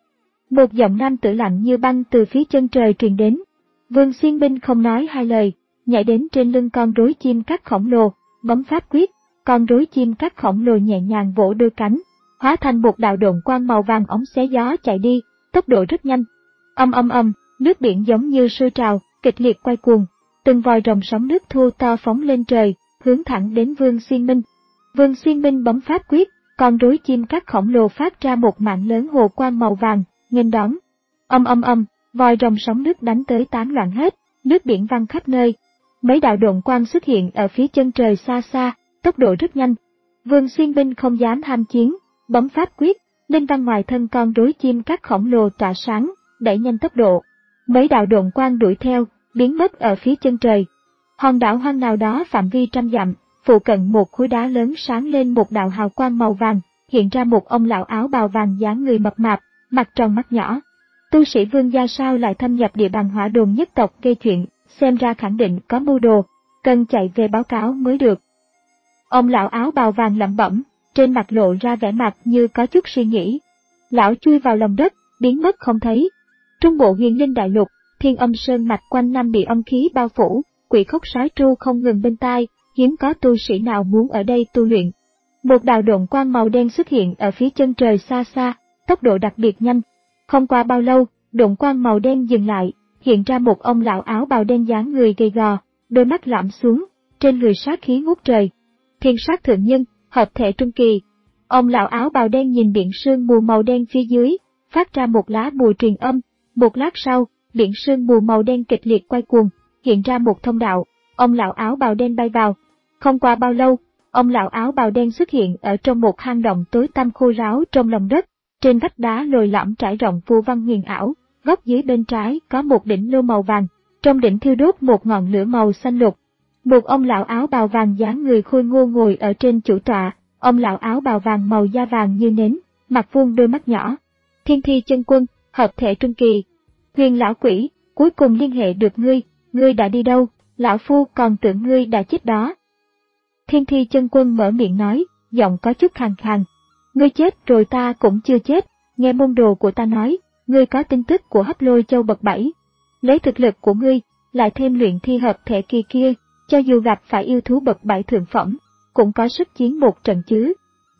Một giọng nam tử lạnh như băng từ phía chân trời truyền đến. Vương Xuyên binh không nói hai lời, nhảy đến trên lưng con rối chim cát khổng lồ, bấm pháp quyết, con rối chim cát khổng lồ nhẹ nhàng vỗ đôi cánh, hóa thành một đạo độn quang màu vàng óng xé gió chạy đi, tốc độ rất nhanh. Âm âm âm, nước biển giống như sôi trào, kịch liệt quay cuồng, từng vòi rồng sóng nước thu to phóng lên trời, hướng thẳng đến Vương Xuyên Minh. Vương Xuyên Minh bấm pháp quyết, con rối chim cát khổng lồ phát ra một mạng lớn hồ quang màu vàng, nghênh đón. Âm âm âm, vòi rồng sóng nước đánh tới tán loạn hết, nước biển văng khắp nơi. Mấy đạo độn quang xuất hiện ở phía chân trời xa xa, tốc độ rất nhanh. Vương Xuyên Minh không dám ham chiến, bấm pháp quyết, linh văn ngoài thân con rối chim cát khổng lồ tỏa sáng, đẩy nhanh tốc độ. Mấy đạo độn quang đuổi theo, biến mất ở phía chân trời. Hòn đảo hoang nào đó phạm vi trăm dặm, phụ cận một khối đá lớn sáng lên một đạo hào quang màu vàng, hiện ra một ông lão áo bào vàng dáng người mập mạp, mặt tròn mắt nhỏ. Tu sĩ vương gia sao lại thâm nhập địa bàn Hỏa Đồn nhất tộc gây chuyện, xem ra khẳng định có mưu đồ, cần chạy về báo cáo mới được. Ông lão áo bào vàng lẩm bẩm, trên mặt lộ ra vẻ mặt như có chút suy nghĩ. Lão chui vào lòng đất, biến mất không thấy. Trung bộ huyền linh đại lục, Thiên Âm Sơn mạch quanh năm bị âm khí bao phủ, quỷ khóc sói tru không ngừng bên tai, hiếm có tu sĩ nào muốn ở đây tu luyện. Một đạo độn quang màu đen xuất hiện ở phía chân trời xa xa, tốc độ đặc biệt nhanh. Không qua bao lâu, độn quang màu đen dừng lại, hiện ra một ông lão áo bào đen dáng người gầy gò, đôi mắt lõm xuống, trên người sát khí ngút trời. Thiên sát thượng nhân, hợp thể trung kỳ. Ông lão áo bào đen nhìn biển sương mù màu đen phía dưới, phát ra một lá bùa truyền âm. Một lát sau, biển sương mù màu đen kịch liệt quay cuồng, hiện ra một thông đạo, ông lão áo bào đen bay vào. Không qua bao lâu, ông lão áo bào đen xuất hiện ở trong một hang động tối tăm khô ráo trong lòng đất, trên vách đá lồi lõm trải rộng phù văn huyền ảo, góc dưới bên trái có một đỉnh lô màu vàng, trong đỉnh thiêu đốt một ngọn lửa màu xanh lục. Một ông lão áo bào vàng dáng người khôi ngô ngồi ở trên chủ tọa, ông lão áo bào vàng màu da vàng như nến, mặt vuông đôi mắt nhỏ. Thiên Thi Chân Quân, hợp thể trung kỳ. Huyền lão quỷ, cuối cùng liên hệ được ngươi, ngươi đã đi đâu, lão phu còn tưởng ngươi đã chết đó. Thiên Thi Chân Quân mở miệng nói, giọng có chút khàn khàn. Ngươi chết rồi ta cũng chưa chết, nghe môn đồ của ta nói, ngươi có tin tức của Hấp Lôi Châu bậc bảy. Lấy thực lực của ngươi, lại thêm luyện thi hợp thể kỳ kia, cho dù gặp phải yêu thú bậc bảy thượng phẩm, cũng có sức chiến một trận chứ.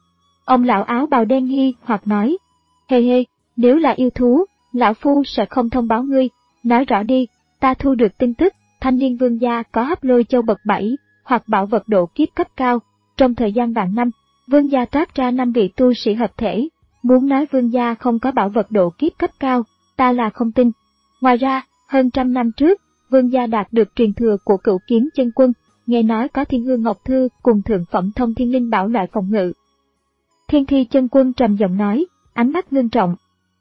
Ông lão áo bào đen nghi hoặc nói, hê hê, nếu là yêu thú, lão phu sẽ không thông báo ngươi, nói rõ đi, ta thu được tin tức, Thanh Niên Vương gia có Hấp Lôi Châu bậc bảy, hoặc bảo vật độ kiếp cấp cao, trong thời gian vạn năm, Vương gia toát ra năm vị tu sĩ hợp thể, muốn nói Vương gia không có bảo vật độ kiếp cấp cao, ta là không tin. Ngoài ra, hơn trăm năm trước, Vương gia đạt được truyền thừa của Cửu Kiếm Chân Quân, nghe nói có Thiên Hương Ngọc Thư cùng thượng phẩm thông thiên linh bảo loại phòng ngự. Thiên Thi Chân Quân trầm giọng nói, ánh mắt ngưng trọng.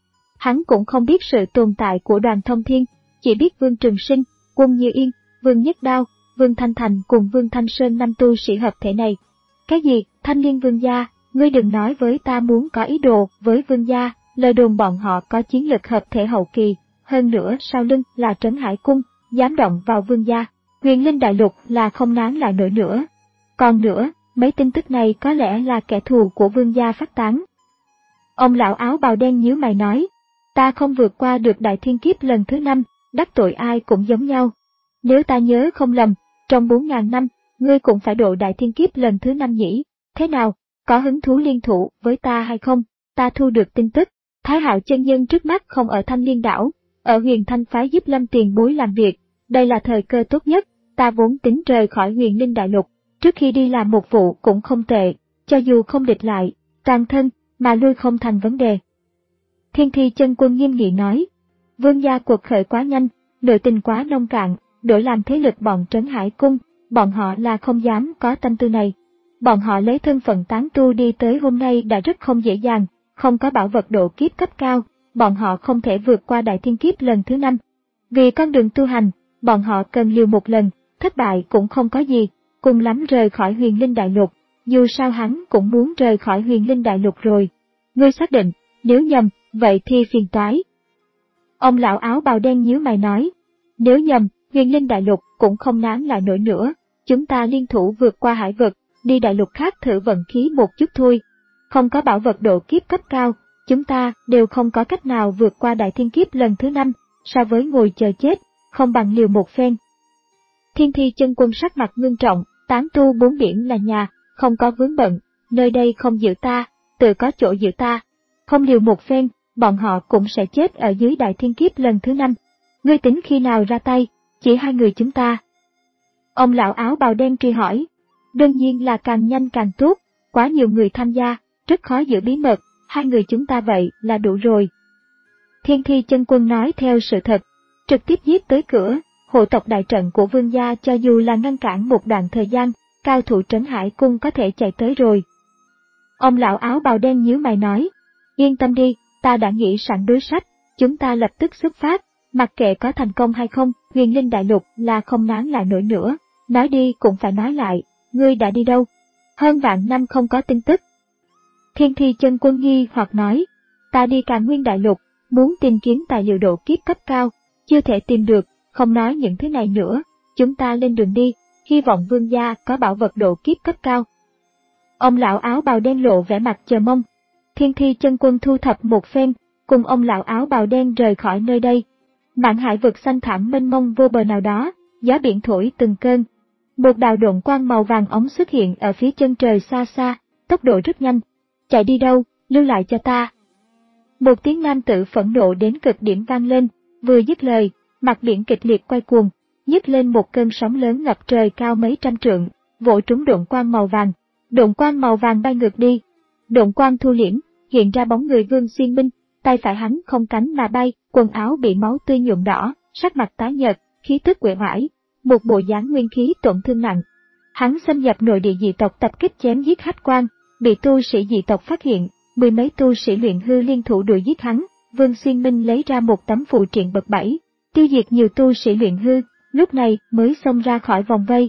Hắn cũng không biết sự tồn tại của Đoàn Thông Thiên, chỉ biết Vương Trường Sinh, Quân Như Yên, Vương Nhất Đao, Vương Thanh Thành cùng Vương Thanh Sơn năm tu sĩ hợp thể này. Cái gì, Thanh Liên Vương gia, ngươi đừng nói với ta muốn có ý đồ với Vương gia, lời đồn bọn họ có chiến lực hợp thể hậu kỳ, hơn nữa sau lưng là Trấn Hải Cung, dám động vào Vương gia, Huyền Linh Đại Lục là không nán lại nổi nữa. Còn nữa, mấy tin tức này có lẽ là kẻ thù của Vương gia phát tán. Ông lão áo bào đen nhíu mày nói, ta không vượt qua được đại thiên kiếp lần thứ năm, đắc tội ai cũng giống nhau. Nếu ta nhớ không lầm, trong bốn ngàn năm, ngươi cũng phải độ đại thiên kiếp lần thứ năm nhỉ, thế nào, có hứng thú liên thủ với ta hay không? Ta thu được tin tức, Thái Hạo chân nhân trước mắt không ở Thanh Liên đảo, ở Huyền Thanh phái giúp Lâm tiền bối làm việc, đây là thời cơ tốt nhất, ta vốn tính rời khỏi Huyền Linh Đại Lục, trước khi đi làm một vụ cũng không tệ, cho dù không địch lại, toàn thân, mà lui không thành vấn đề. Thiên Thi Chân Quân nghiêm nghị nói, Vương gia cuộc khởi quá nhanh, nội tình quá nông cạn, đổi làm thế lực bọn Trấn Hải Cung, bọn họ là không dám có tâm tư này. Bọn họ lấy thân phận tán tu đi tới hôm nay đã rất không dễ dàng, không có bảo vật độ kiếp cấp cao, bọn họ không thể vượt qua đại thiên kiếp lần thứ năm. Vì con đường tu hành, bọn họ cần liều một lần, thất bại cũng không có gì, cùng lắm rời khỏi Huyền Linh Đại Lục, dù sao hắn cũng muốn rời khỏi Huyền Linh Đại Lục rồi. Ngươi xác định, nếu nhầm, vậy thì phiền toái. Ông lão áo bào đen nhíu mày nói, nếu nhầm, Huyền Linh Đại Lục cũng không nán lại nổi nữa, chúng ta liên thủ vượt qua hải vực, đi đại lục khác thử vận khí một chút thôi. Không có bảo vật độ kiếp cấp cao, chúng ta đều không có cách nào vượt qua đại thiên kiếp lần thứ năm, so với ngồi chờ chết, không bằng liều một phen. Thiên Thi Chân Quân sắc mặt ngưng trọng, tán tu bốn biển là nhà, không có vướng bận, nơi đây không giữ ta, tự có chỗ giữ ta. Không liều một phen, bọn họ cũng sẽ chết ở dưới đại thiên kiếp lần thứ năm. Ngươi tính khi nào ra tay, chỉ hai người chúng ta. Ông lão áo bào đen truy hỏi, đương nhiên là càng nhanh càng tốt, quá nhiều người tham gia, rất khó giữ bí mật, hai người chúng ta vậy là đủ rồi. Thiên Thi Chân Quân nói theo sự thật, trực tiếp giết tới cửa, hộ tộc đại trận của Vương gia cho dù là ngăn cản một đoạn thời gian, cao thủ Trấn Hải Cung có thể chạy tới rồi. Ông lão áo bào đen nhíu mày nói, yên tâm đi, ta đã nghĩ sẵn đối sách, chúng ta lập tức xuất phát, mặc kệ có thành công hay không, Huyền Linh Đại Lục là không nán lại nổi nữa, nói đi cũng phải nói lại, ngươi đã đi đâu? Hơn vạn năm không có tin tức. Thiên Thi Chân Quân nghi hoặc nói, ta đi Càn Nguyên Đại Lục, muốn tìm kiếm tài liệu độ kiếp cấp cao, chưa thể tìm được, không nói những thứ này nữa, chúng ta lên đường đi, hy vọng Vương gia có bảo vật độ kiếp cấp cao. Ông lão áo bào đen lộ vẻ mặt chờ mong. Thiên Thi Chân Quân thu thập một phen, cùng ông lão áo bào đen rời khỏi nơi đây. Mạn hải vực xanh thẳm mênh mông vô bờ nào đó, gió biển thổi từng cơn. Một đạo độn quang màu vàng ống xuất hiện ở phía chân trời xa xa, tốc độ rất nhanh. Chạy đi đâu, lưu lại cho ta. Một tiếng nam tử phẫn nộ đến cực điểm vang lên, vừa dứt lời, mặt biển kịch liệt quay cuồng, nhấc lên một cơn sóng lớn ngập trời cao mấy trăm trượng, vỗ trúng độn quang màu vàng. Độn quang màu vàng bay ngược đi. Độn quang thu liễm, hiện ra bóng người Vương Xuyên Minh, tay phải hắn không cánh mà bay, quần áo bị máu tươi nhuộm đỏ, sắc mặt tái nhợt, khí tức uể oải, một bộ dáng nguyên khí tổn thương nặng. Hắn xâm nhập nội địa dị tộc tập kích chém giết Hách Quan, bị tu sĩ dị tộc phát hiện, mười mấy tu sĩ luyện hư liên thủ đuổi giết hắn. Vương Xuyên Minh lấy ra một tấm phù triện bậc bảy, tiêu diệt nhiều tu sĩ luyện hư, lúc này mới xông ra khỏi vòng vây.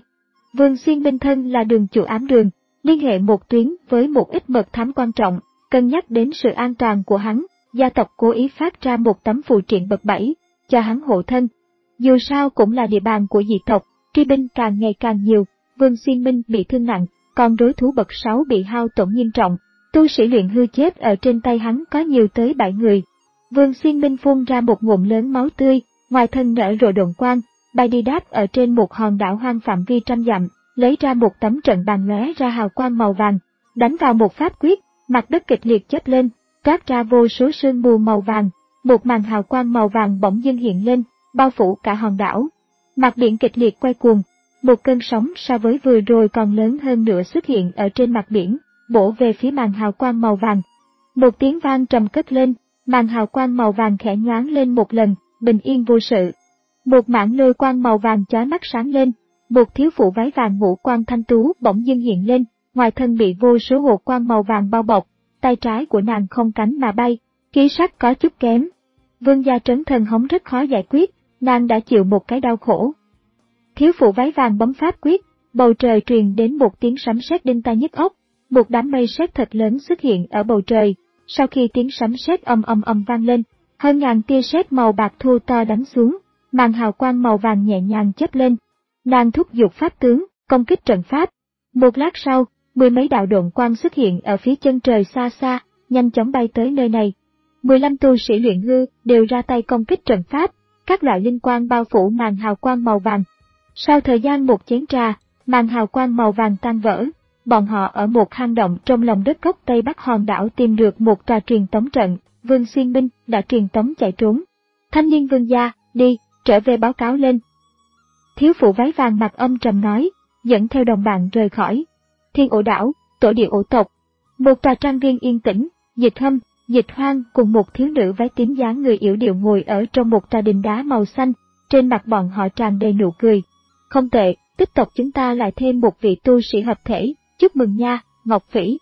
Vương Xuyên Minh thân là đường chủ ám đường, liên hệ một tuyến với một ít mật thám quan trọng, cân nhắc đến sự an toàn của hắn, gia tộc cố ý phát ra một tấm phù triện bậc bảy, cho hắn hộ thân. Dù sao cũng là địa bàn của dị tộc, truy binh càng ngày càng nhiều, Vương Xuyên Minh bị thương nặng, còn đối thủ bậc sáu bị hao tổn nghiêm trọng, tu sĩ luyện hư chết ở trên tay hắn có nhiều tới bảy người. Vương Xuyên Minh phun ra một ngụm lớn máu tươi, ngoài thân nở rộ độn quang, bay đi đáp ở trên một hòn đảo hoang phạm vi trăm dặm, lấy ra một tấm trận bàn lóe ra hào quang màu vàng, đánh vào một pháp quyết, mặt đất kịch liệt chớp lên, toát ra vô số sương mù màu vàng, một màn hào quang màu vàng bỗng dưng hiện lên, bao phủ cả hòn đảo. Mặt biển kịch liệt quay cuồng, một cơn sóng so với vừa rồi còn lớn hơn nữa xuất hiện ở trên mặt biển, bổ về phía màn hào quang màu vàng. Một tiếng vang trầm cất lên, màn hào quang màu vàng khẽ nhoáng lên một lần, bình yên vô sự. Một mảng lôi quang màu vàng chói mắt sáng lên, một thiếu phụ váy vàng ngũ quan thanh tú bỗng dưng hiện lên, ngoài thân bị vô số hộ quang màu vàng bao bọc, tay trái của nàng không cánh mà bay, khí sắc có chút kém. Vương gia trấn thần hống rất khó giải quyết, nàng đã chịu một cái đau khổ. Thiếu phụ váy vàng bấm pháp quyết, bầu trời truyền đến một tiếng sấm sét đinh tai nhức óc, một đám mây sét thật lớn xuất hiện ở bầu trời. Sau khi tiếng sấm sét ầm ầm ầm vang lên, hơn ngàn tia sét màu bạc thô to đánh xuống, màn hào quang màu vàng nhẹ nhàng chớp lên. Nàng thúc giục pháp tướng, công kích trận pháp. Một lát sau, mười mấy đạo độn quang xuất hiện ở phía chân trời xa xa, nhanh chóng bay tới nơi này. Mười lăm tu sĩ luyện hư đều ra tay công kích trận pháp, các loại linh quang bao phủ màn hào quang màu vàng. Sau thời gian một chén trà, màn hào quang màu vàng tan vỡ, bọn họ ở một hang động trong lòng đất gốc Tây Bắc hòn đảo tìm được một tòa truyền tống trận, Vương Xuyên Minh đã truyền tống chạy trốn. Thanh niên vương gia, đi, trở về báo cáo lên. Thiếu phụ váy vàng mặt âm trầm nói, dẫn theo đồng bạn rời khỏi. Thiên ổ đảo, tổ địa ổ tộc. Một tòa trang viên yên tĩnh, Dịch Hâm, Dịch Hoang cùng một thiếu nữ váy tím dáng người yểu điệu ngồi ở trong một tòa đình đá màu xanh, trên mặt bọn họ tràn đầy nụ cười. Không tệ, tích tộc chúng ta lại thêm một vị tu sĩ hợp thể, chúc mừng nha, Ngọc Phỉ.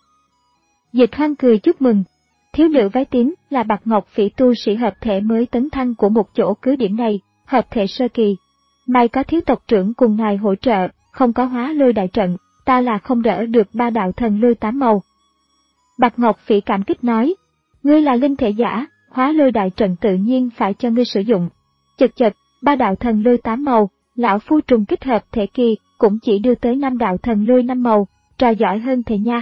Dịch Hoang cười chúc mừng. Thiếu nữ váy tím là Bạch Ngọc Phỉ, tu sĩ hợp thể mới tấn thăng của một chỗ cứ điểm này, hợp thể sơ kỳ. May có thiếu tộc trưởng cùng ngài hỗ trợ, không có hóa lôi đại trận, ta là không đỡ được ba đạo thần lôi tám màu. Bạch Ngọc Phỉ cảm kích nói, ngươi là linh thể giả, hóa lôi đại trận tự nhiên phải cho ngươi sử dụng. Chật chật, ba đạo thần lôi tám màu, lão phu trùng kích hợp thể kỳ cũng chỉ đưa tới năm đạo thần lôi năm màu, trò giỏi hơn thầy nha.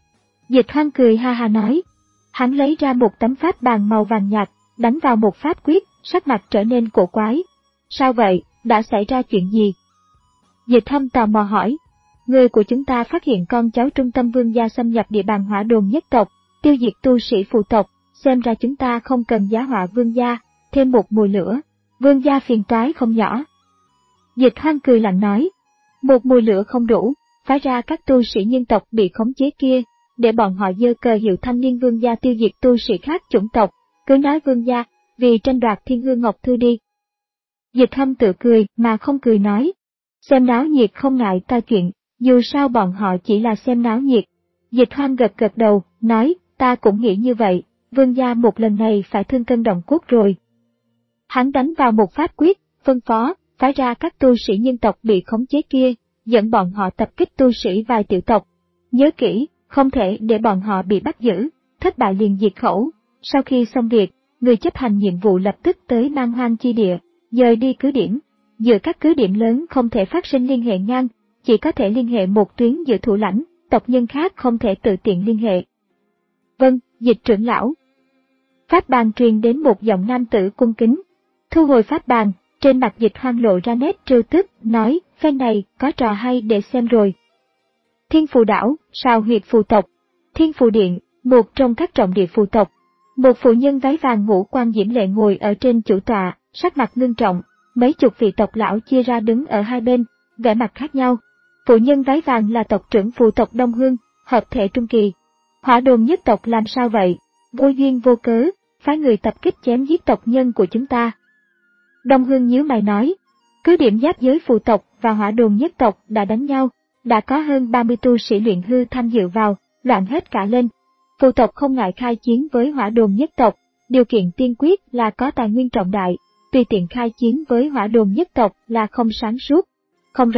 Dịch Hoang cười ha ha nói, hắn lấy ra một tấm pháp bàn màu vàng nhạt, đánh vào một pháp quyết, sắc mặt trở nên cổ quái. Sao vậy, đã xảy ra chuyện gì? Dịch Hâm tò mò hỏi, người của chúng ta phát hiện con cháu trung tâm vương gia xâm nhập địa bàn Hỏa Đồn nhất tộc, tiêu diệt tu sĩ phụ tộc, xem ra chúng ta không cần giá họa vương gia, thêm một mùi lửa, vương gia phiền toái không nhỏ. Dịch Hoang cười lạnh nói, một mùi lửa không đủ, phái ra các tu sĩ nhân tộc bị khống chế kia, để bọn họ giơ cờ hiệu thanh niên vương gia tiêu diệt tu sĩ khác chủng tộc, cứ nói vương gia, vì tranh đoạt thiên hương ngọc thư đi. Dịch Hâm tự cười mà không cười nói, xem náo nhiệt không ngại ta chuyện, dù sao bọn họ chỉ là xem náo nhiệt. Dịch Hoang gật gật đầu, nói, ta cũng nghĩ như vậy, vương gia một lần này phải thương cân động cốt rồi. Hắn đánh vào một pháp quyết, phân phó, phái ra các tu sĩ nhân tộc bị khống chế kia, dẫn bọn họ tập kích tu sĩ vài tiểu tộc. Nhớ kỹ, không thể để bọn họ bị bắt giữ, thất bại liền diệt khẩu. Sau khi xong việc, người chấp hành nhiệm vụ lập tức tới Man Hoang chi địa, dời đi cứ điểm. Giữa các cứ điểm lớn không thể phát sinh liên hệ ngang, chỉ có thể liên hệ một tuyến giữa thủ lãnh, tộc nhân khác không thể tự tiện liên hệ. Vâng, Dịch trưởng lão. Pháp bàn truyền đến một giọng nam tử cung kính. Thu hồi pháp bàn, trên mặt Dịch Hoang lộ ra nét trêu tức, nói, phen này có trò hay để xem rồi. Thiên Phù đảo, sao huyệt phù tộc. Thiên Phù điện, một trong các trọng địa phù tộc. Một phụ nhân váy vàng ngũ quan diễm lệ ngồi ở trên chủ tọa, sắc mặt ngưng trọng, mấy chục vị tộc lão chia ra đứng ở hai bên, vẻ mặt khác nhau. Phụ nhân váy vàng là tộc trưởng phù tộc Đông Hương, hợp thể trung kỳ. Hỏa Đồn nhất tộc làm sao vậy? Vô duyên vô cớ, phái người tập kích chém giết tộc nhân của chúng ta. Đông Hương nhíu mày nói, cứ điểm giáp giới phù tộc và Hỏa Đồn nhất tộc đã đánh nhau, đã có hơn ba mươi tu sĩ luyện hư tham dự vào, loạn hết cả lên. Phù tộc không ngại khai chiến với Hỏa Đồn nhất tộc, điều kiện tiên quyết là có tài nguyên trọng đại, tùy tiện khai chiến với Hỏa Đồn nhất tộc là không sáng suốt. Không rõ,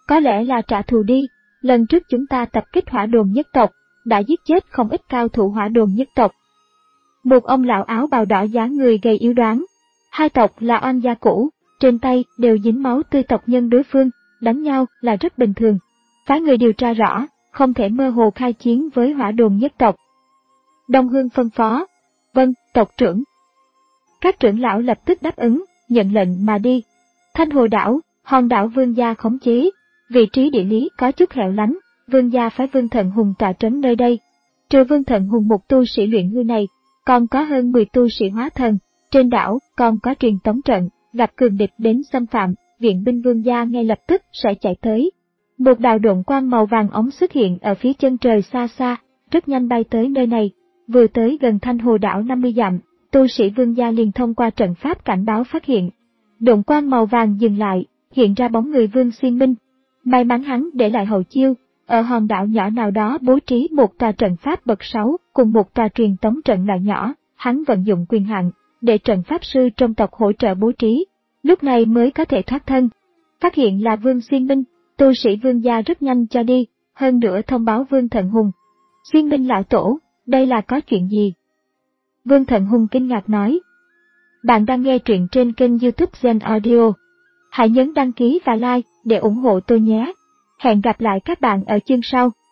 Có lẽ là trả thù đi, lần trước chúng ta tập kích hỏa đồn nhất tộc, đã giết chết không ít cao thủ hỏa đồn nhất tộc. Một ông lão áo bào đỏ dáng người gầy yếu đoán. Hai tộc là oan gia cũ, trên tay đều dính máu tươi tộc nhân đối phương, đánh nhau là rất bình thường. Phái người điều tra rõ, không thể mơ hồ khai chiến với hỏa đồn nhất tộc. Đông Hương phân phó. Vâng, tộc trưởng. Các trưởng lão lập tức đáp ứng, nhận lệnh mà đi. Thanh Hồ đảo, hòn đảo Vương gia khống chế, vị trí địa lý có chút hẻo lánh, Vương gia phái Vương Thận Hùng tọa trấn nơi đây. Trừ Vương Thận Hùng một tu sĩ luyện hư này, còn có hơn mười tu sĩ hóa thần, trên đảo còn có truyền tống trận, gặp cường địch đến xâm phạm, viện binh Vương gia ngay lập tức sẽ chạy tới. Một đạo độn quang màu vàng ống xuất hiện ở phía chân trời xa xa, rất nhanh bay tới nơi này, vừa tới gần Thanh Hồ đảo năm mươi dặm, tu sĩ Vương gia liền thông qua trận pháp cảnh báo phát hiện. Độn quang màu vàng dừng lại, hiện ra bóng người Vương Xuyên Minh. May mắn hắn để lại hậu chiêu, ở hòn đảo nhỏ nào đó bố trí một tòa trận pháp bậc sáu cùng một tòa truyền tống trận loại nhỏ, hắn vận dụng quyền hạn để trận pháp sư trong tộc hỗ trợ bố trí, lúc này mới có thể thoát thân. Phát hiện là Vương Xuyên Minh, tu sĩ Vương gia rất nhanh cho đi, hơn nữa thông báo Vương Thận Hùng. Xuyên Minh lão tổ, đây là có chuyện gì? Vương Thận Hùng kinh ngạc nói. Bạn đang nghe truyện trên kênh YouTube Zen Audio. Hãy nhấn đăng ký và like để ủng hộ tôi nhé. Hẹn gặp lại các bạn ở chương sau.